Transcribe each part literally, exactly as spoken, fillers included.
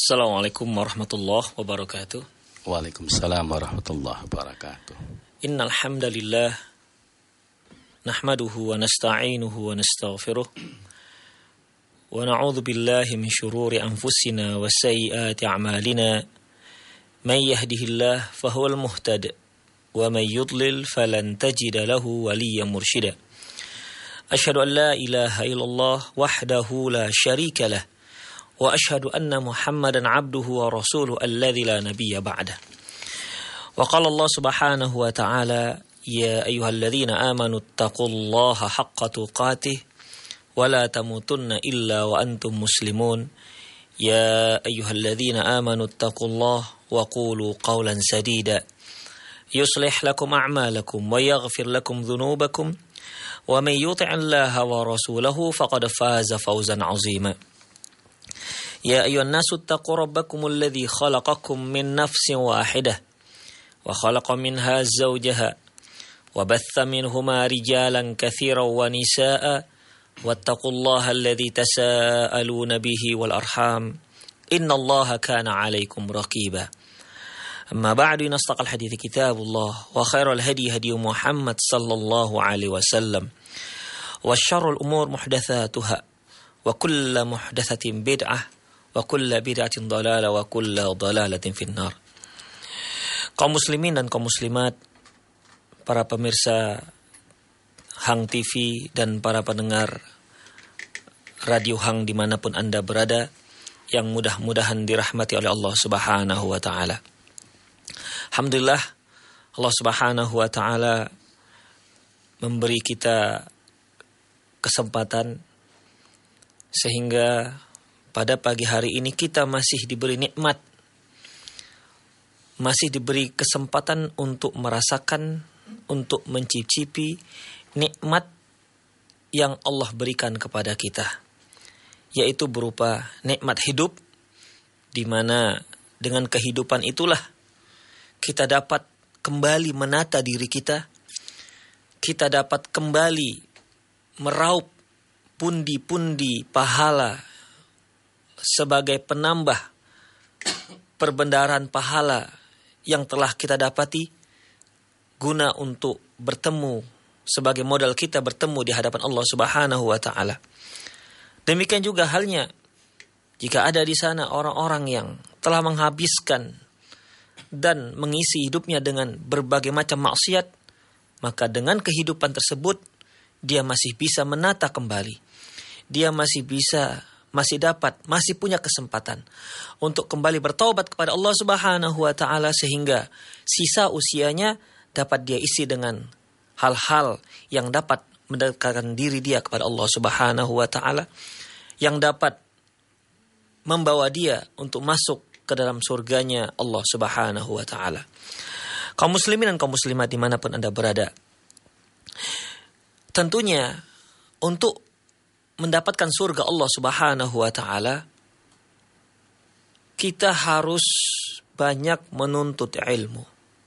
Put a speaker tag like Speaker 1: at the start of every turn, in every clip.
Speaker 1: Assalamualaikum warahmatullahi wabarakatuh.
Speaker 2: Waalaikumsalam warahmatullahi wabarakatuh.
Speaker 1: Innal hamdalillah nahmaduhu wa nasta'inuhu wa nastaghfiruh wa na'udzu billahi min shururi anfusina wa sayyiati a'malina. Man yahdihillahu fahuwal muhtadi wa man yudlil falan tajida lahu waliyyan mursyida. Asyhadu an la ilaha illallah wahdahu la syarika lah wa asyhadu anna Muhammadan abduhu wa rasuluhu alladzi la nabiyya ba'dah. Wa qala Allah subhanahu wa ta'ala ya ayyuhalladzina amanu taqullaha haqqa tuqatih wa la tamutunna illa wa antum muslimun. Ya ayyuhalladzina amanu taqullaha wa qulu qawlan sadida yuslih lakum a'malakum wa yaghfir lakum dhunubakum wa man yuti'illaha wa rasulahu faqad faza fawzan 'azima. Ya ayyuhan nasu taqu rabbakumul ladzi khalaqakum min nafsin wahidah wa khalaqa minha zawjaha wa batha minhuma rijalan katsiran wa nisaa'a wattaqullaha alladzi tasaaluna bihi wal arham innallaha kana 'alaikum raqiba. Amma ba'du, nastaqal hadithi kitabullah wa khairal hadi hadi Muhammad sallallahu alaihi wasallam wa syarrul umur muhdatsatuha wa kullu muhdatsatin bid'ah wa kulla bid'atin dhalalah wa kulla dhalalatin finnar. Kaum muslimin dan kaum muslimat, para pemirsa Hang T V dan para pendengar Radio Hang dimanapun Anda berada, yang mudah-mudahan dirahmati oleh Allah subhanahu wa ta'ala. Alhamdulillah, Allah subhanahu wa ta'ala memberi kita kesempatan sehingga pada pagi hari ini kita masih diberi nikmat, masih diberi kesempatan untuk merasakan, untuk mencicipi nikmat yang Allah berikan kepada kita, yaitu berupa nikmat hidup, di mana dengan kehidupan itulah kita dapat kembali menata diri kita, kita dapat kembali meraup pundi-pundi pahala sebagai penambah perbendaharaan pahala yang telah kita dapati, guna untuk bertemu sebagai modal kita bertemu di hadapan Allah subhanahu wa ta'ala. Demikian juga halnya jika ada di sana orang-orang yang telah menghabiskan dan mengisi hidupnya dengan berbagai macam maksiat, maka dengan kehidupan tersebut dia masih bisa menata kembali, dia masih bisa masih dapat, masih punya kesempatan untuk kembali bertaubat kepada Allah subhanahu wa ta'ala, sehingga sisa usianya dapat dia isi dengan hal-hal yang dapat mendekatkan diri dia kepada Allah subhanahu wa ta'ala, yang dapat membawa dia untuk masuk ke dalam surganya Allah subhanahu wa ta'ala. Kaum muslimin dan kaum muslimat dimanapun Anda berada, tentunya untuk mendapatkan surga Allah subhanahu wa ta'ala, kita harus banyak menuntut ilmu.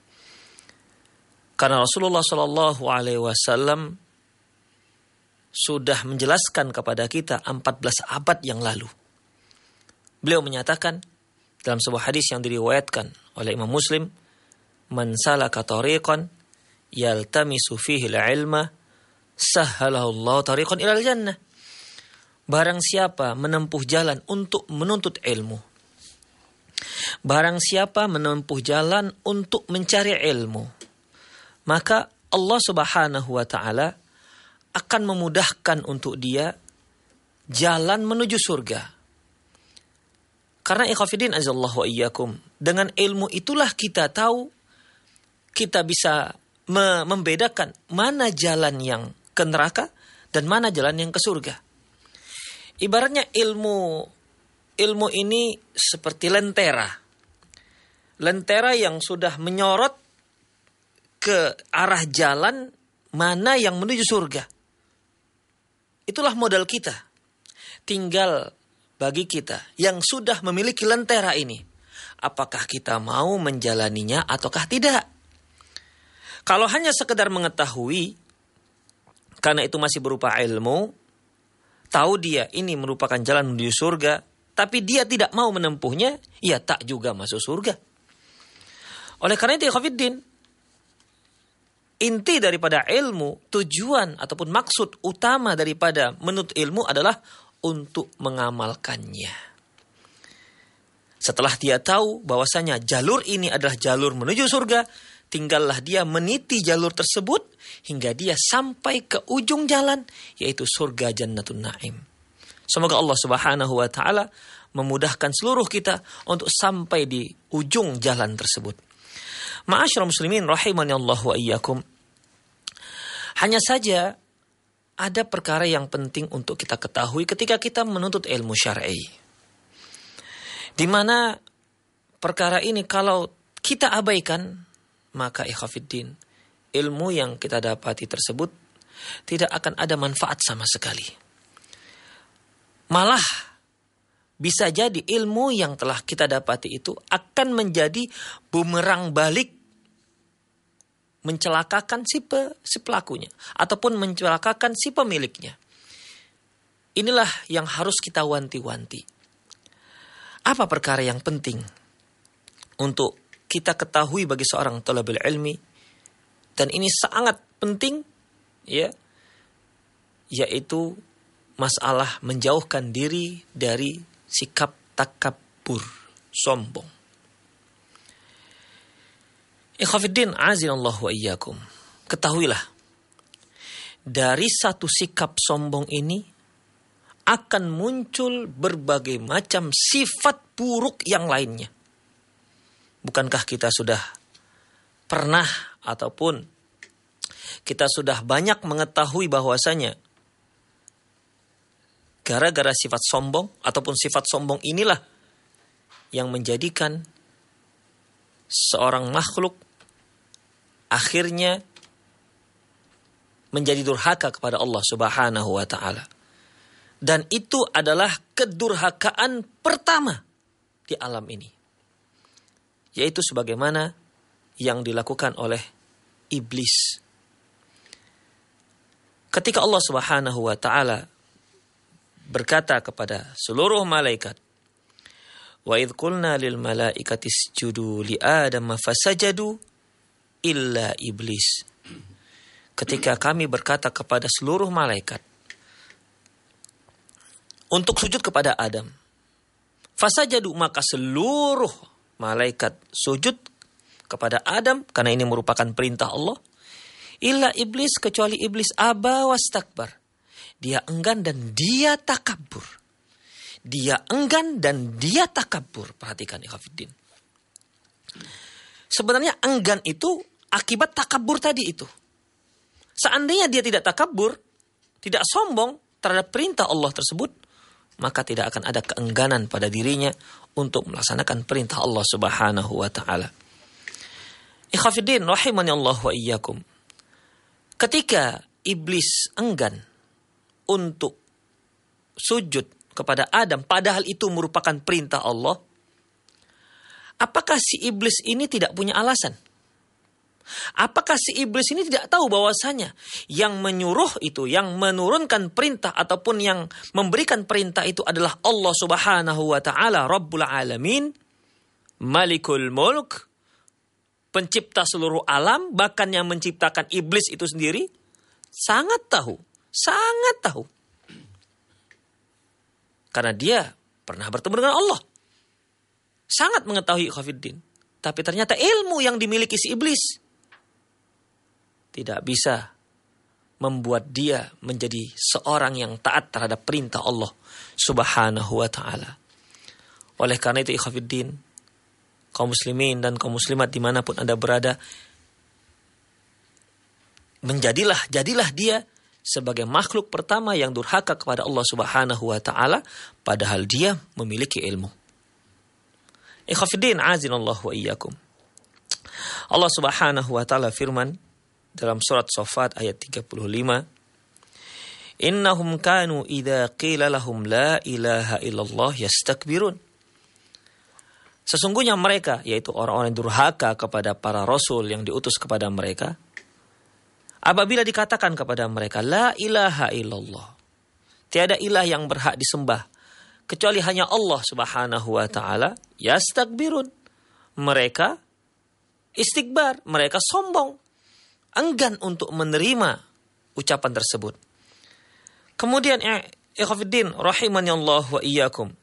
Speaker 1: Karena Rasulullah sallallahu alaihi wasallam sudah menjelaskan kepada kita empat belas abad yang lalu. Beliau menyatakan dalam sebuah hadis yang diriwayatkan oleh Imam Muslim, "Man salaka tariqan yaltamisu fihi al-ilma sahhalahu Allah tariqan ilal jannah." Barang siapa menempuh jalan untuk menuntut ilmu, barang siapa menempuh jalan untuk mencari ilmu, maka Allah subhanahu wa ta'ala akan memudahkan untuk dia jalan menuju surga. Karena ikhwafidin azallahu wa iyyakum, dengan ilmu itulah kita tahu, kita bisa me- membedakan mana jalan yang ke neraka dan mana jalan yang ke surga. Ibaratnya ilmu ilmu ini seperti lentera. Lentera yang sudah menyorot ke arah jalan mana yang menuju surga. Itulah modal kita. Tinggal bagi kita yang sudah memiliki lentera ini, apakah kita mau menjalaninya ataukah tidak. Kalau hanya sekedar mengetahui, karena itu masih berupa ilmu, tahu dia ini merupakan jalan menuju surga, tapi dia tidak mau menempuhnya, ya tak juga masuk surga. Oleh karena itu, ikhwatiddin, inti daripada ilmu, tujuan ataupun maksud utama daripada menuntut ilmu adalah untuk mengamalkannya. Setelah dia tahu bahwasanya jalur ini adalah jalur menuju surga, tinggallah dia meniti jalur tersebut hingga dia sampai ke ujung jalan, yaitu surga Jannatun Naim. Semoga Allah Subhanahu wa taala memudahkan seluruh kita untuk sampai di ujung jalan tersebut. Ma'asyiral muslimin rahimani Allah wa iyyakum. Hanya saja ada perkara yang penting untuk kita ketahui ketika kita menuntut ilmu syar'i. Di mana perkara ini kalau kita abaikan, maka ikhwatiddin, ilmu yang kita dapati tersebut tidak akan ada manfaat sama sekali. Malah bisa jadi ilmu yang telah kita dapati itu akan menjadi bumerang balik, mencelakakan si, pe, si pelakunya ataupun mencelakakan si pemiliknya. Inilah yang harus kita wanti-wanti. Apa perkara yang penting untuk kita ketahui bagi seorang thalibul ilmi, dan ini sangat penting, ya, yaitu masalah menjauhkan diri dari sikap takabur, sombong. Ikhwatiddin azinallahu wa iyyakum. Ketahuilah, dari satu sikap sombong ini akan muncul berbagai macam sifat buruk yang lainnya. Bukankah kita sudah pernah ataupun kita sudah banyak mengetahui bahwasanya gara-gara sifat sombong ataupun sifat sombong inilah yang menjadikan seorang makhluk akhirnya menjadi durhaka kepada Allah Subhanahu wa taala. Dan itu adalah kedurhakaan pertama di alam ini. Yaitu sebagaimana yang dilakukan oleh iblis. Ketika Allah Subhanahu wa taala berkata kepada seluruh malaikat, "Wa idz qulna lil malaikati isjudu li Adam fasajadu illa iblis." Ketika kami berkata kepada seluruh malaikat untuk sujud kepada Adam, fasajadu, maka seluruh malaikat sujud kepada Adam karena ini merupakan perintah Allah. Illa iblis, kecuali iblis, aba wastakbar. Dia enggan dan dia takabur. Dia enggan dan dia takabur. Perhatikan ikhwatiddin. Sebenarnya enggan itu akibat takabur tadi itu. Seandainya dia tidak takabur, tidak sombong terhadap perintah Allah tersebut, maka tidak akan ada keengganan pada dirinya untuk melaksanakan perintah Allah Subhanahu wa taala. Ikhwatiddin rahimani Allah wa iyyakum. Ketika iblis enggan untuk sujud kepada Adam, padahal itu merupakan perintah Allah, apakah si iblis ini tidak punya alasan? Apakah si iblis ini tidak tahu bahwasanya yang menyuruh itu, yang menurunkan perintah ataupun yang memberikan perintah itu adalah Allah Subhanahu wa taala, Rabbul Alamin, Malikul Mulk, pencipta seluruh alam, bahkan yang menciptakan iblis itu sendiri? Sangat tahu, sangat tahu. Karena dia pernah bertemu dengan Allah. Sangat mengetahui ikhwatiddin. Tapi ternyata ilmu yang dimiliki si iblis tidak bisa membuat dia menjadi seorang yang taat terhadap perintah Allah Subhanahu wa ta'ala. Oleh karena itu ikhwatiddin, kaum muslimin dan kaum muslimat dimanapun Anda berada, menjadilah, jadilah dia sebagai makhluk pertama yang durhaka kepada Allah Subhanahu wa ta'ala, padahal dia memiliki ilmu. Ikhwatiddin azinallahu wa iyyakum. Allah Subhanahu wa ta'ala firman dalam surat Shafat ayat tiga puluh lima, "Innahum kanu idza qila lahum la ilaha illallah yastakbirun." Sesungguhnya mereka, yaitu orang-orang yang durhaka kepada para rasul yang diutus kepada mereka, apabila dikatakan kepada mereka la ilaha illallah, tiada ilah yang berhak disembah kecuali hanya Allah Subhanahu wa taala, yastakbirun. Mereka istikbar, mereka sombong, enggan untuk menerima ucapan tersebut. Kemudian ikhwatiddin rahimani Allah wa iyyakum.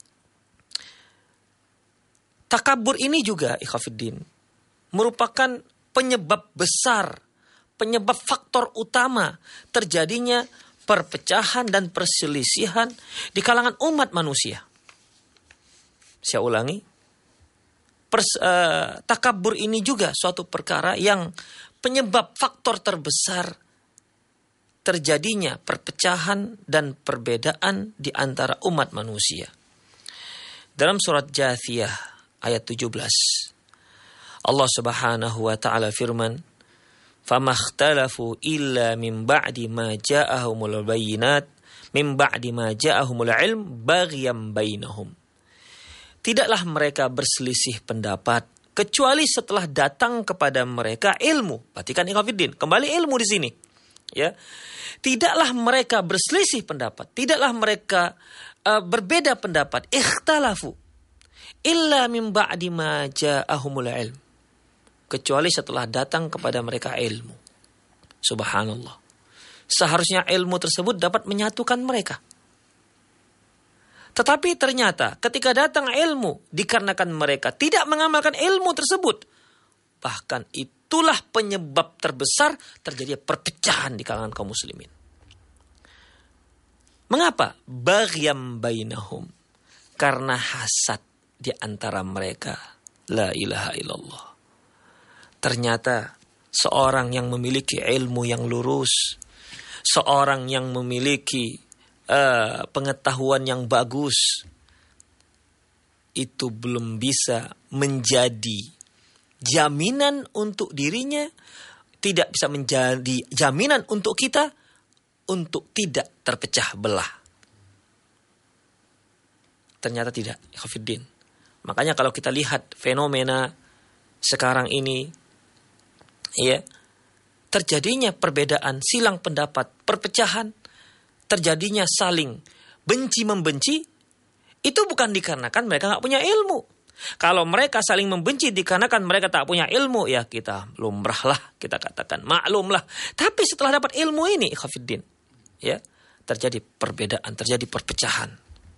Speaker 1: Takabur ini juga ikhwatiddin merupakan penyebab besar, penyebab faktor utama terjadinya perpecahan dan perselisihan di kalangan umat manusia. Saya ulangi, pers, uh, takabur ini juga suatu perkara yang penyebab faktor terbesar terjadinya perpecahan dan perbedaan di antara umat manusia. Dalam surat Jathiyah ayat tujuh belas, Allah Subhanahu wa taala firman, "Famakhtalafu illa min ba'di ma ja'ahumul bayyinat min ba'di ma ja'ahumul ilm baghyan bainahum." Tidaklah mereka berselisih pendapat kecuali setelah datang kepada mereka ilmu. Perhatikan ikhwatiddin, kembali ilmu di sini. Ya. Tidaklah mereka berselisih pendapat, tidaklah mereka uh, berbeda pendapat, ikhtalafu illa min ba'di ma ja'ahumul ilm, kecuali setelah datang kepada mereka ilmu. Subhanallah. Seharusnya ilmu tersebut dapat menyatukan mereka. Tetapi ternyata ketika datang ilmu, dikarenakan mereka tidak mengamalkan ilmu tersebut, bahkan itulah penyebab terbesar terjadi perpecahan di kalangan kaum muslimin. Mengapa? Baghyan bainahum. Karena hasad di antara mereka. La ilaha illallah. Ternyata seorang yang memiliki ilmu yang lurus, seorang yang memiliki uh, pengetahuan yang bagus, itu belum bisa menjadi jaminan untuk dirinya, tidak bisa menjadi jaminan untuk kita untuk tidak terpecah belah. Ternyata tidak, ikhwatiddin. Makanya kalau kita lihat fenomena sekarang ini, ya, terjadinya perbedaan, silang pendapat, perpecahan, terjadinya saling benci-membenci, itu bukan dikarenakan mereka nggak punya ilmu. Kalau mereka saling membenci dikarenakan mereka tak punya ilmu, ya kita lumrahlah, kita katakan maklumlah. Tapi setelah dapat ilmu ini, ikhwatiddin, ya, terjadi perbedaan, terjadi perpecahan.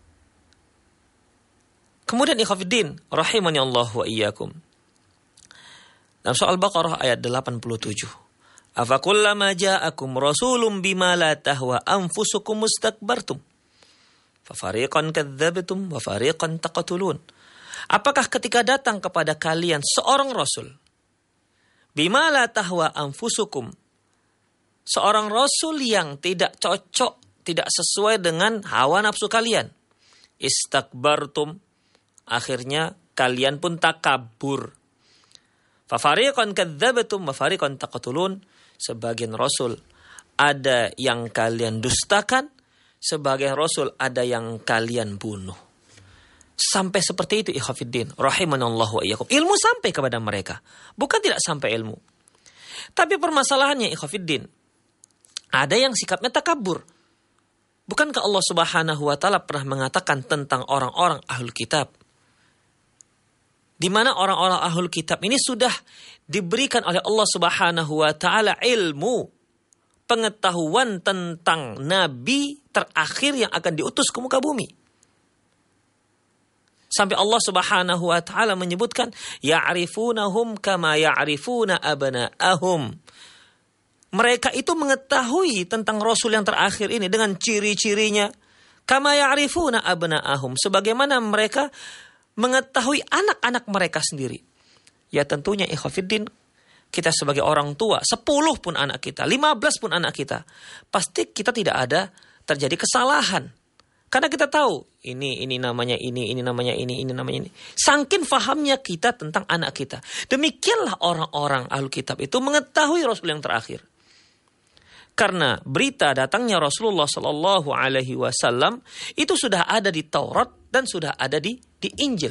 Speaker 1: Kemudian ikhwatiddin rahimani Allah wa iyyakum. Dalam surah Al-Baqarah ayat delapan puluh tujuh. Afakullama ja'akum rasulun bima la tahwa anfusukum mustakbartum. Fafariqan kadzdzabtum wa fariqan taqtulun. Apakah ketika datang kepada kalian seorang rasul, bima la tahwa anfusukum, seorang rasul yang tidak cocok, tidak sesuai dengan hawa nafsu kalian, istakbartum, akhirnya kalian pun takabur. Fafariqan kadzdzabtum wa fariqan taqtulun. Sebagian rasul ada yang kalian dustakan, sebagian rasul ada yang kalian bunuh. Sampai seperti itu ikhwatiddin rahimanallahu wa iyyakum. Ilmu sampai kepada mereka, bukan tidak sampai ilmu. Tapi permasalahannya ikhwatiddin, ada yang sikapnya takabur. Bukankah Allah Subhanahu wa taala pernah mengatakan tentang orang-orang ahlul kitab, di mana orang-orang ahlul kitab ini sudah diberikan oleh Allah Subhanahu wa taala ilmu, pengetahuan tentang nabi terakhir yang akan diutus ke muka bumi. Sampai Allah Subhanahu wa taala menyebutkan ya'rifunahum kama ya'rifuna abna'ahum. Mereka itu mengetahui tentang rasul yang terakhir ini dengan ciri-cirinya kama ya'rifuna abna'ahum, sebagaimana mereka mengetahui anak-anak mereka sendiri. Ya tentunya ikhwatiddin, kita sebagai orang tua, sepuluh pun anak kita, lima belas pun anak kita, pasti kita tidak ada terjadi kesalahan. Karena kita tahu, ini ini namanya ini, ini namanya ini, ini namanya ini. Saking fahamnya kita tentang anak kita. Demikianlah orang-orang ahlul kitab itu mengetahui Rasul yang terakhir. Karena berita datangnya Rasulullah Sallallahu Alaihi Wasallam itu sudah ada di Taurat dan sudah ada di di Injil.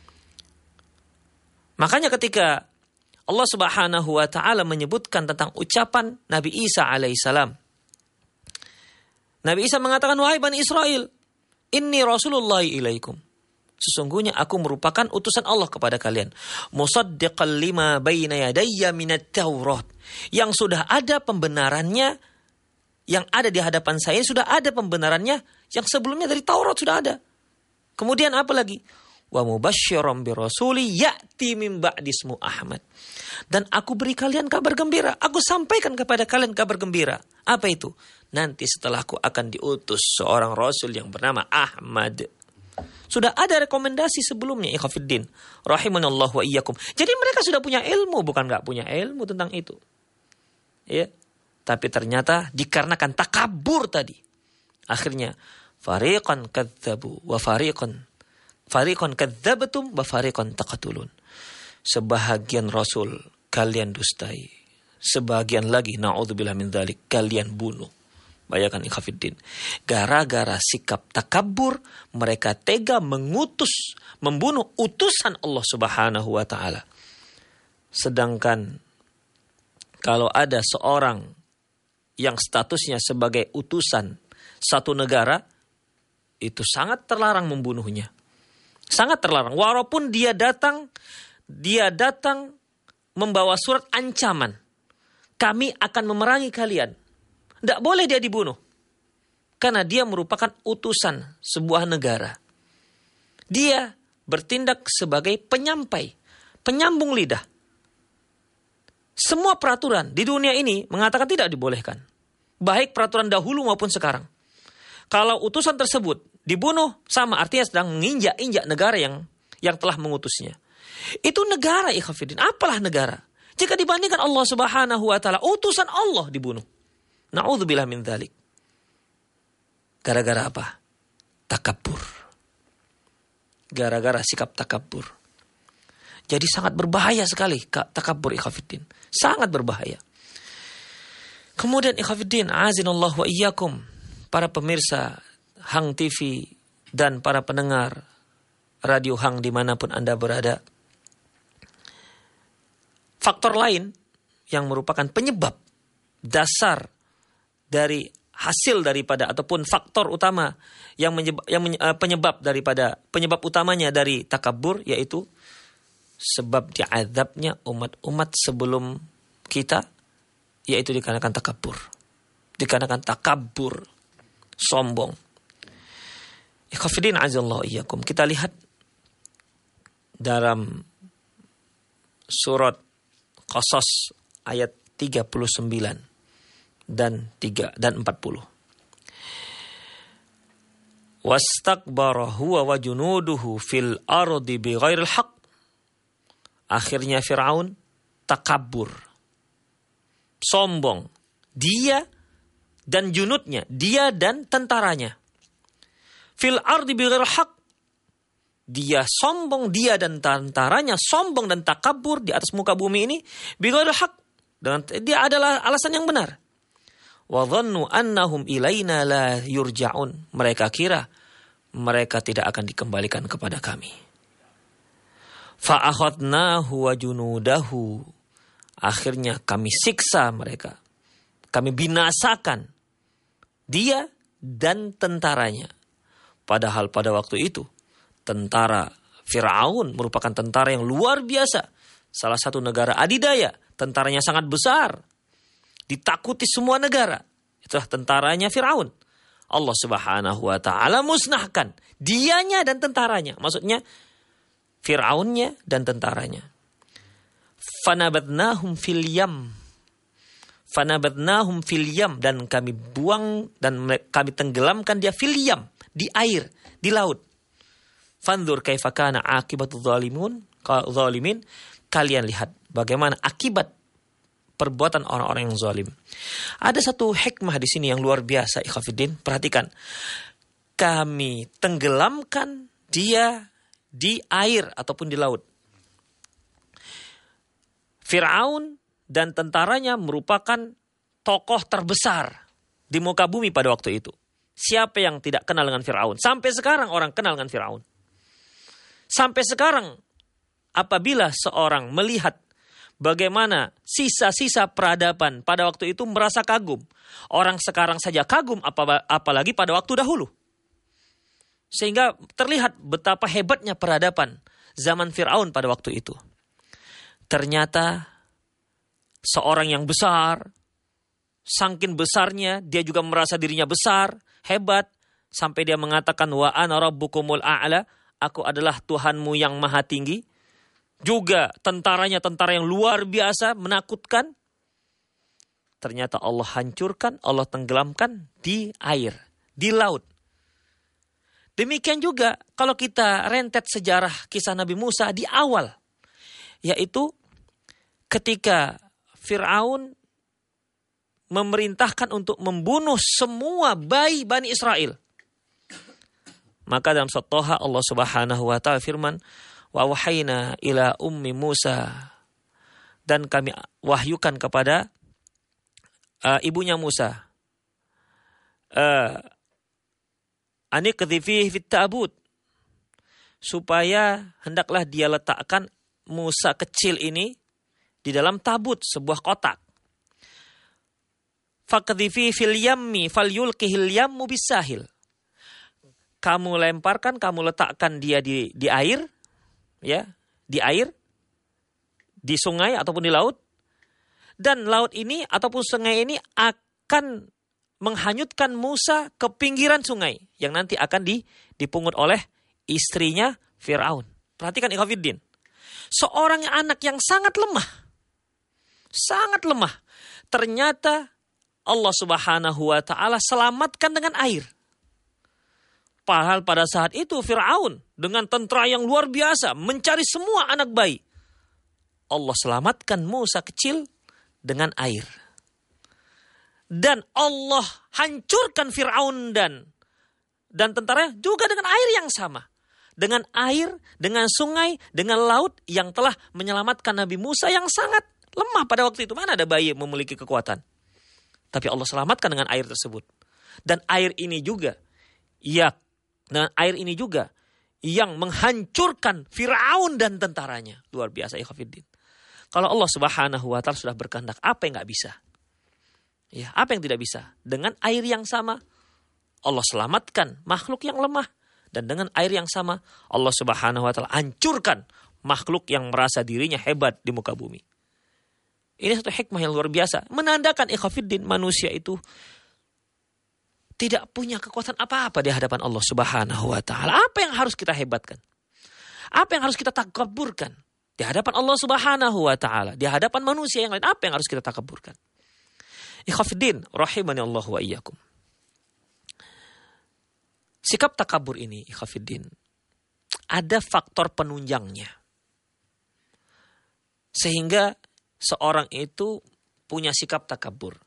Speaker 1: Makanya ketika Allah Subhanahu Wa Taala menyebutkan tentang ucapan Nabi Isa alaihissalam, Nabi Isa mengatakan, wahai Bani Israel, Inni Rasulullah ilaikum. Sesungguhnya aku merupakan utusan Allah kepada kalian. Musaddiqan lima baina yadayya minat Taurat. Yang sudah ada pembenarannya, yang ada di hadapan saya sudah ada pembenarannya, yang sebelumnya dari Taurat sudah ada. Kemudian apa lagi? Wa mubasysyiran bi rasuli ya'ti min ba'di ismu Ahmad. Dan aku beri kalian kabar gembira. Aku sampaikan kepada kalian kabar gembira. Apa itu? Nanti setelahku akan diutus seorang rasul yang bernama Ahmad. Sudah ada rekomendasi sebelumnya, ikhwatiddin rahimanallah wa iyyakum. Jadi mereka sudah punya ilmu, bukan enggak punya ilmu tentang itu. Ya. Tapi ternyata dikarenakan takabur tadi, akhirnya fariqan kadzabu wa fariqan Fariqan kadzabtum wa fariqan taqtulun. Sebahagian rasul kalian dustai, sebagian lagi naudzubillah min dzalik kalian bunuh. Bayangkan ikhwatiddin, gara-gara sikap takabur mereka tega mengutus, membunuh utusan Allah Subhanahu wa taala. Sedangkan kalau ada seorang yang statusnya sebagai utusan satu negara, itu sangat terlarang membunuhnya. Sangat terlarang. Walaupun dia datang, dia datang membawa surat ancaman. Kami akan memerangi kalian. Tidak boleh dia dibunuh. Karena dia merupakan utusan sebuah negara. Dia bertindak sebagai penyampai, penyambung lidah. Semua peraturan di dunia ini mengatakan tidak dibolehkan. Baik peraturan dahulu maupun sekarang. Kalau utusan tersebut dibunuh, sama artinya sedang menginjak-injak negara yang yang telah mengutusnya. Itu negara, ikhwatiddin. Apalah negara? Jika dibandingkan Allah Subhanahu wa taala, utusan Allah dibunuh. Na'udzubillah min dzalik. Gara-gara apa? Takabur. Gara-gara sikap takabur. Jadi sangat berbahaya sekali takabur, ikhwatiddin. Sangat berbahaya. Kemudian ikhwatiddin, azinallahu wa iyyakum, para pemirsa Hang T V dan para pendengar Radio Hang dimanapun Anda berada. Faktor lain yang merupakan penyebab dasar dari hasil daripada ataupun faktor utama yang menyebab, yang penyebab daripada penyebab utamanya dari takabur, yaitu sebab diazabnya umat-umat sebelum kita, yaitu dikarenakan takabur. Dikarenakan takabur, sombong. Ikhwatiddin azallahu iyyakum. Kita lihat dalam surat Qasas ayat tiga puluh sembilan dan tiga dan empat puluh. Wastakbara huwa wa junuduhu fil ardi bighairil haqq. Akhirnya Firaun takabur, sombong. Dia dan junudnya, dia dan tentaranya. Fil ardi bighairil haqq. Dia sombong, dia dan tentaranya sombong dan takabur di atas muka bumi ini bighairil haqq. Dan dia adalah alasan yang benar. Wa dhannu annahum ilaina la yurja'un. Mereka kira mereka tidak akan dikembalikan kepada kami. Fa akhadnahu wa junudahu. Akhirnya kami siksa mereka. Kami binasakan dia dan tentaranya. Padahal pada waktu itu tentara Firaun merupakan tentara yang luar biasa. Salah satu negara adidaya. Tentaranya sangat besar. Ditakuti semua negara. Itulah tentaranya Firaun. Allah Subhanahu wa taala musnahkan dianya dan tentaranya. Maksudnya Firaunnya dan tentaranya. Fanabadnahum fil yam. Fanabadnahum fil yam. Dan kami buang dan kami tenggelamkan dia fil yam. Di air, di laut. Fanzur kaifa kana akibatul zalimun, zalimin. Kalian lihat bagaimana akibat perbuatan orang-orang yang zalim. Ada satu hikmah di sini yang luar biasa, ikhwatiddin. Perhatikan. Kami tenggelamkan dia di air ataupun di laut. Firaun dan tentaranya merupakan tokoh terbesar di muka bumi pada waktu itu. Siapa yang tidak kenal dengan Firaun? Sampai sekarang orang kenal dengan Firaun. Sampai sekarang apabila seorang melihat bagaimana sisa-sisa peradaban pada waktu itu merasa kagum. Orang sekarang saja kagum apalagi pada waktu dahulu. Sehingga terlihat betapa hebatnya peradaban zaman Fir'aun pada waktu itu. Ternyata seorang yang besar, saking besarnya dia juga merasa dirinya besar, hebat, sampai dia mengatakan wa ana rabbukumul a'la, aku adalah Tuhanmu yang maha tinggi. Juga tentaranya tentara yang luar biasa, menakutkan. Ternyata Allah hancurkan, Allah tenggelamkan di air, di laut. Demikian juga kalau kita rentet sejarah kisah Nabi Musa di awal. Yaitu ketika Fir'aun memerintahkan untuk membunuh semua bayi Bani Israel. Maka dalam surat Thaha Allah Subhanahu wa taala firman, "Wa wahayna ila ummi Musa." Dan kami wahyukan kepada uh, ibunya Musa. Uh, Anikdhifi fit ta'bud, supaya hendaklah dia letakkan Musa kecil ini di dalam tabut, sebuah kotak. Fakdhifi fil yammi falyulqihil yammu bisahil. Kamu lemparkan, kamu letakkan dia di di air, ya, di air, di sungai ataupun di laut, dan laut ini ataupun sungai ini akan menghanyutkan Musa ke pinggiran sungai yang nanti akan di, dipungut oleh istrinya Fir'aun. Perhatikan ikhwafiddin. Seorang anak yang sangat lemah. Sangat lemah. Ternyata Allah Subhanahu wa taala selamatkan dengan air. Padahal pada saat itu Fir'aun dengan tentara yang luar biasa mencari semua anak bayi. Allah selamatkan Musa kecil dengan air. Dan Allah hancurkan Fir'aun dan dan tentaranya juga dengan air yang sama. Dengan air, dengan sungai, dengan laut yang telah menyelamatkan Nabi Musa yang sangat lemah pada waktu itu. Mana ada bayi yang memiliki kekuatan? Tapi Allah selamatkan dengan air tersebut. Dan air ini juga, ya, dan air ini juga yang menghancurkan Fir'aun dan tentaranya. Luar biasa, ikhwafiddin. Kalau Allah Subhanahu wa taala sudah berkehendak, apa yang enggak bisa? Ya, apa yang tidak bisa? Dengan air yang sama, Allah selamatkan makhluk yang lemah. Dan dengan air yang sama, Allah Subhanahu wa taala hancurkan makhluk yang merasa dirinya hebat di muka bumi. Ini satu hikmah yang luar biasa. Menandakan ikhwafiddin, manusia itu tidak punya kekuatan apa-apa di hadapan Allah Subhanahu wa taala. Apa yang harus kita hebatkan? Apa yang harus kita takabburkan? Di hadapan Allah Subhanahu wa taala, di hadapan manusia yang lain, apa yang harus kita takabburkan? Ikhwafiddin, rahimani Allah wa iyyakum. Sikap takabur ini, ikhwafiddin, ada faktor penunjangnya. Sehingga seorang itu punya sikap takabur.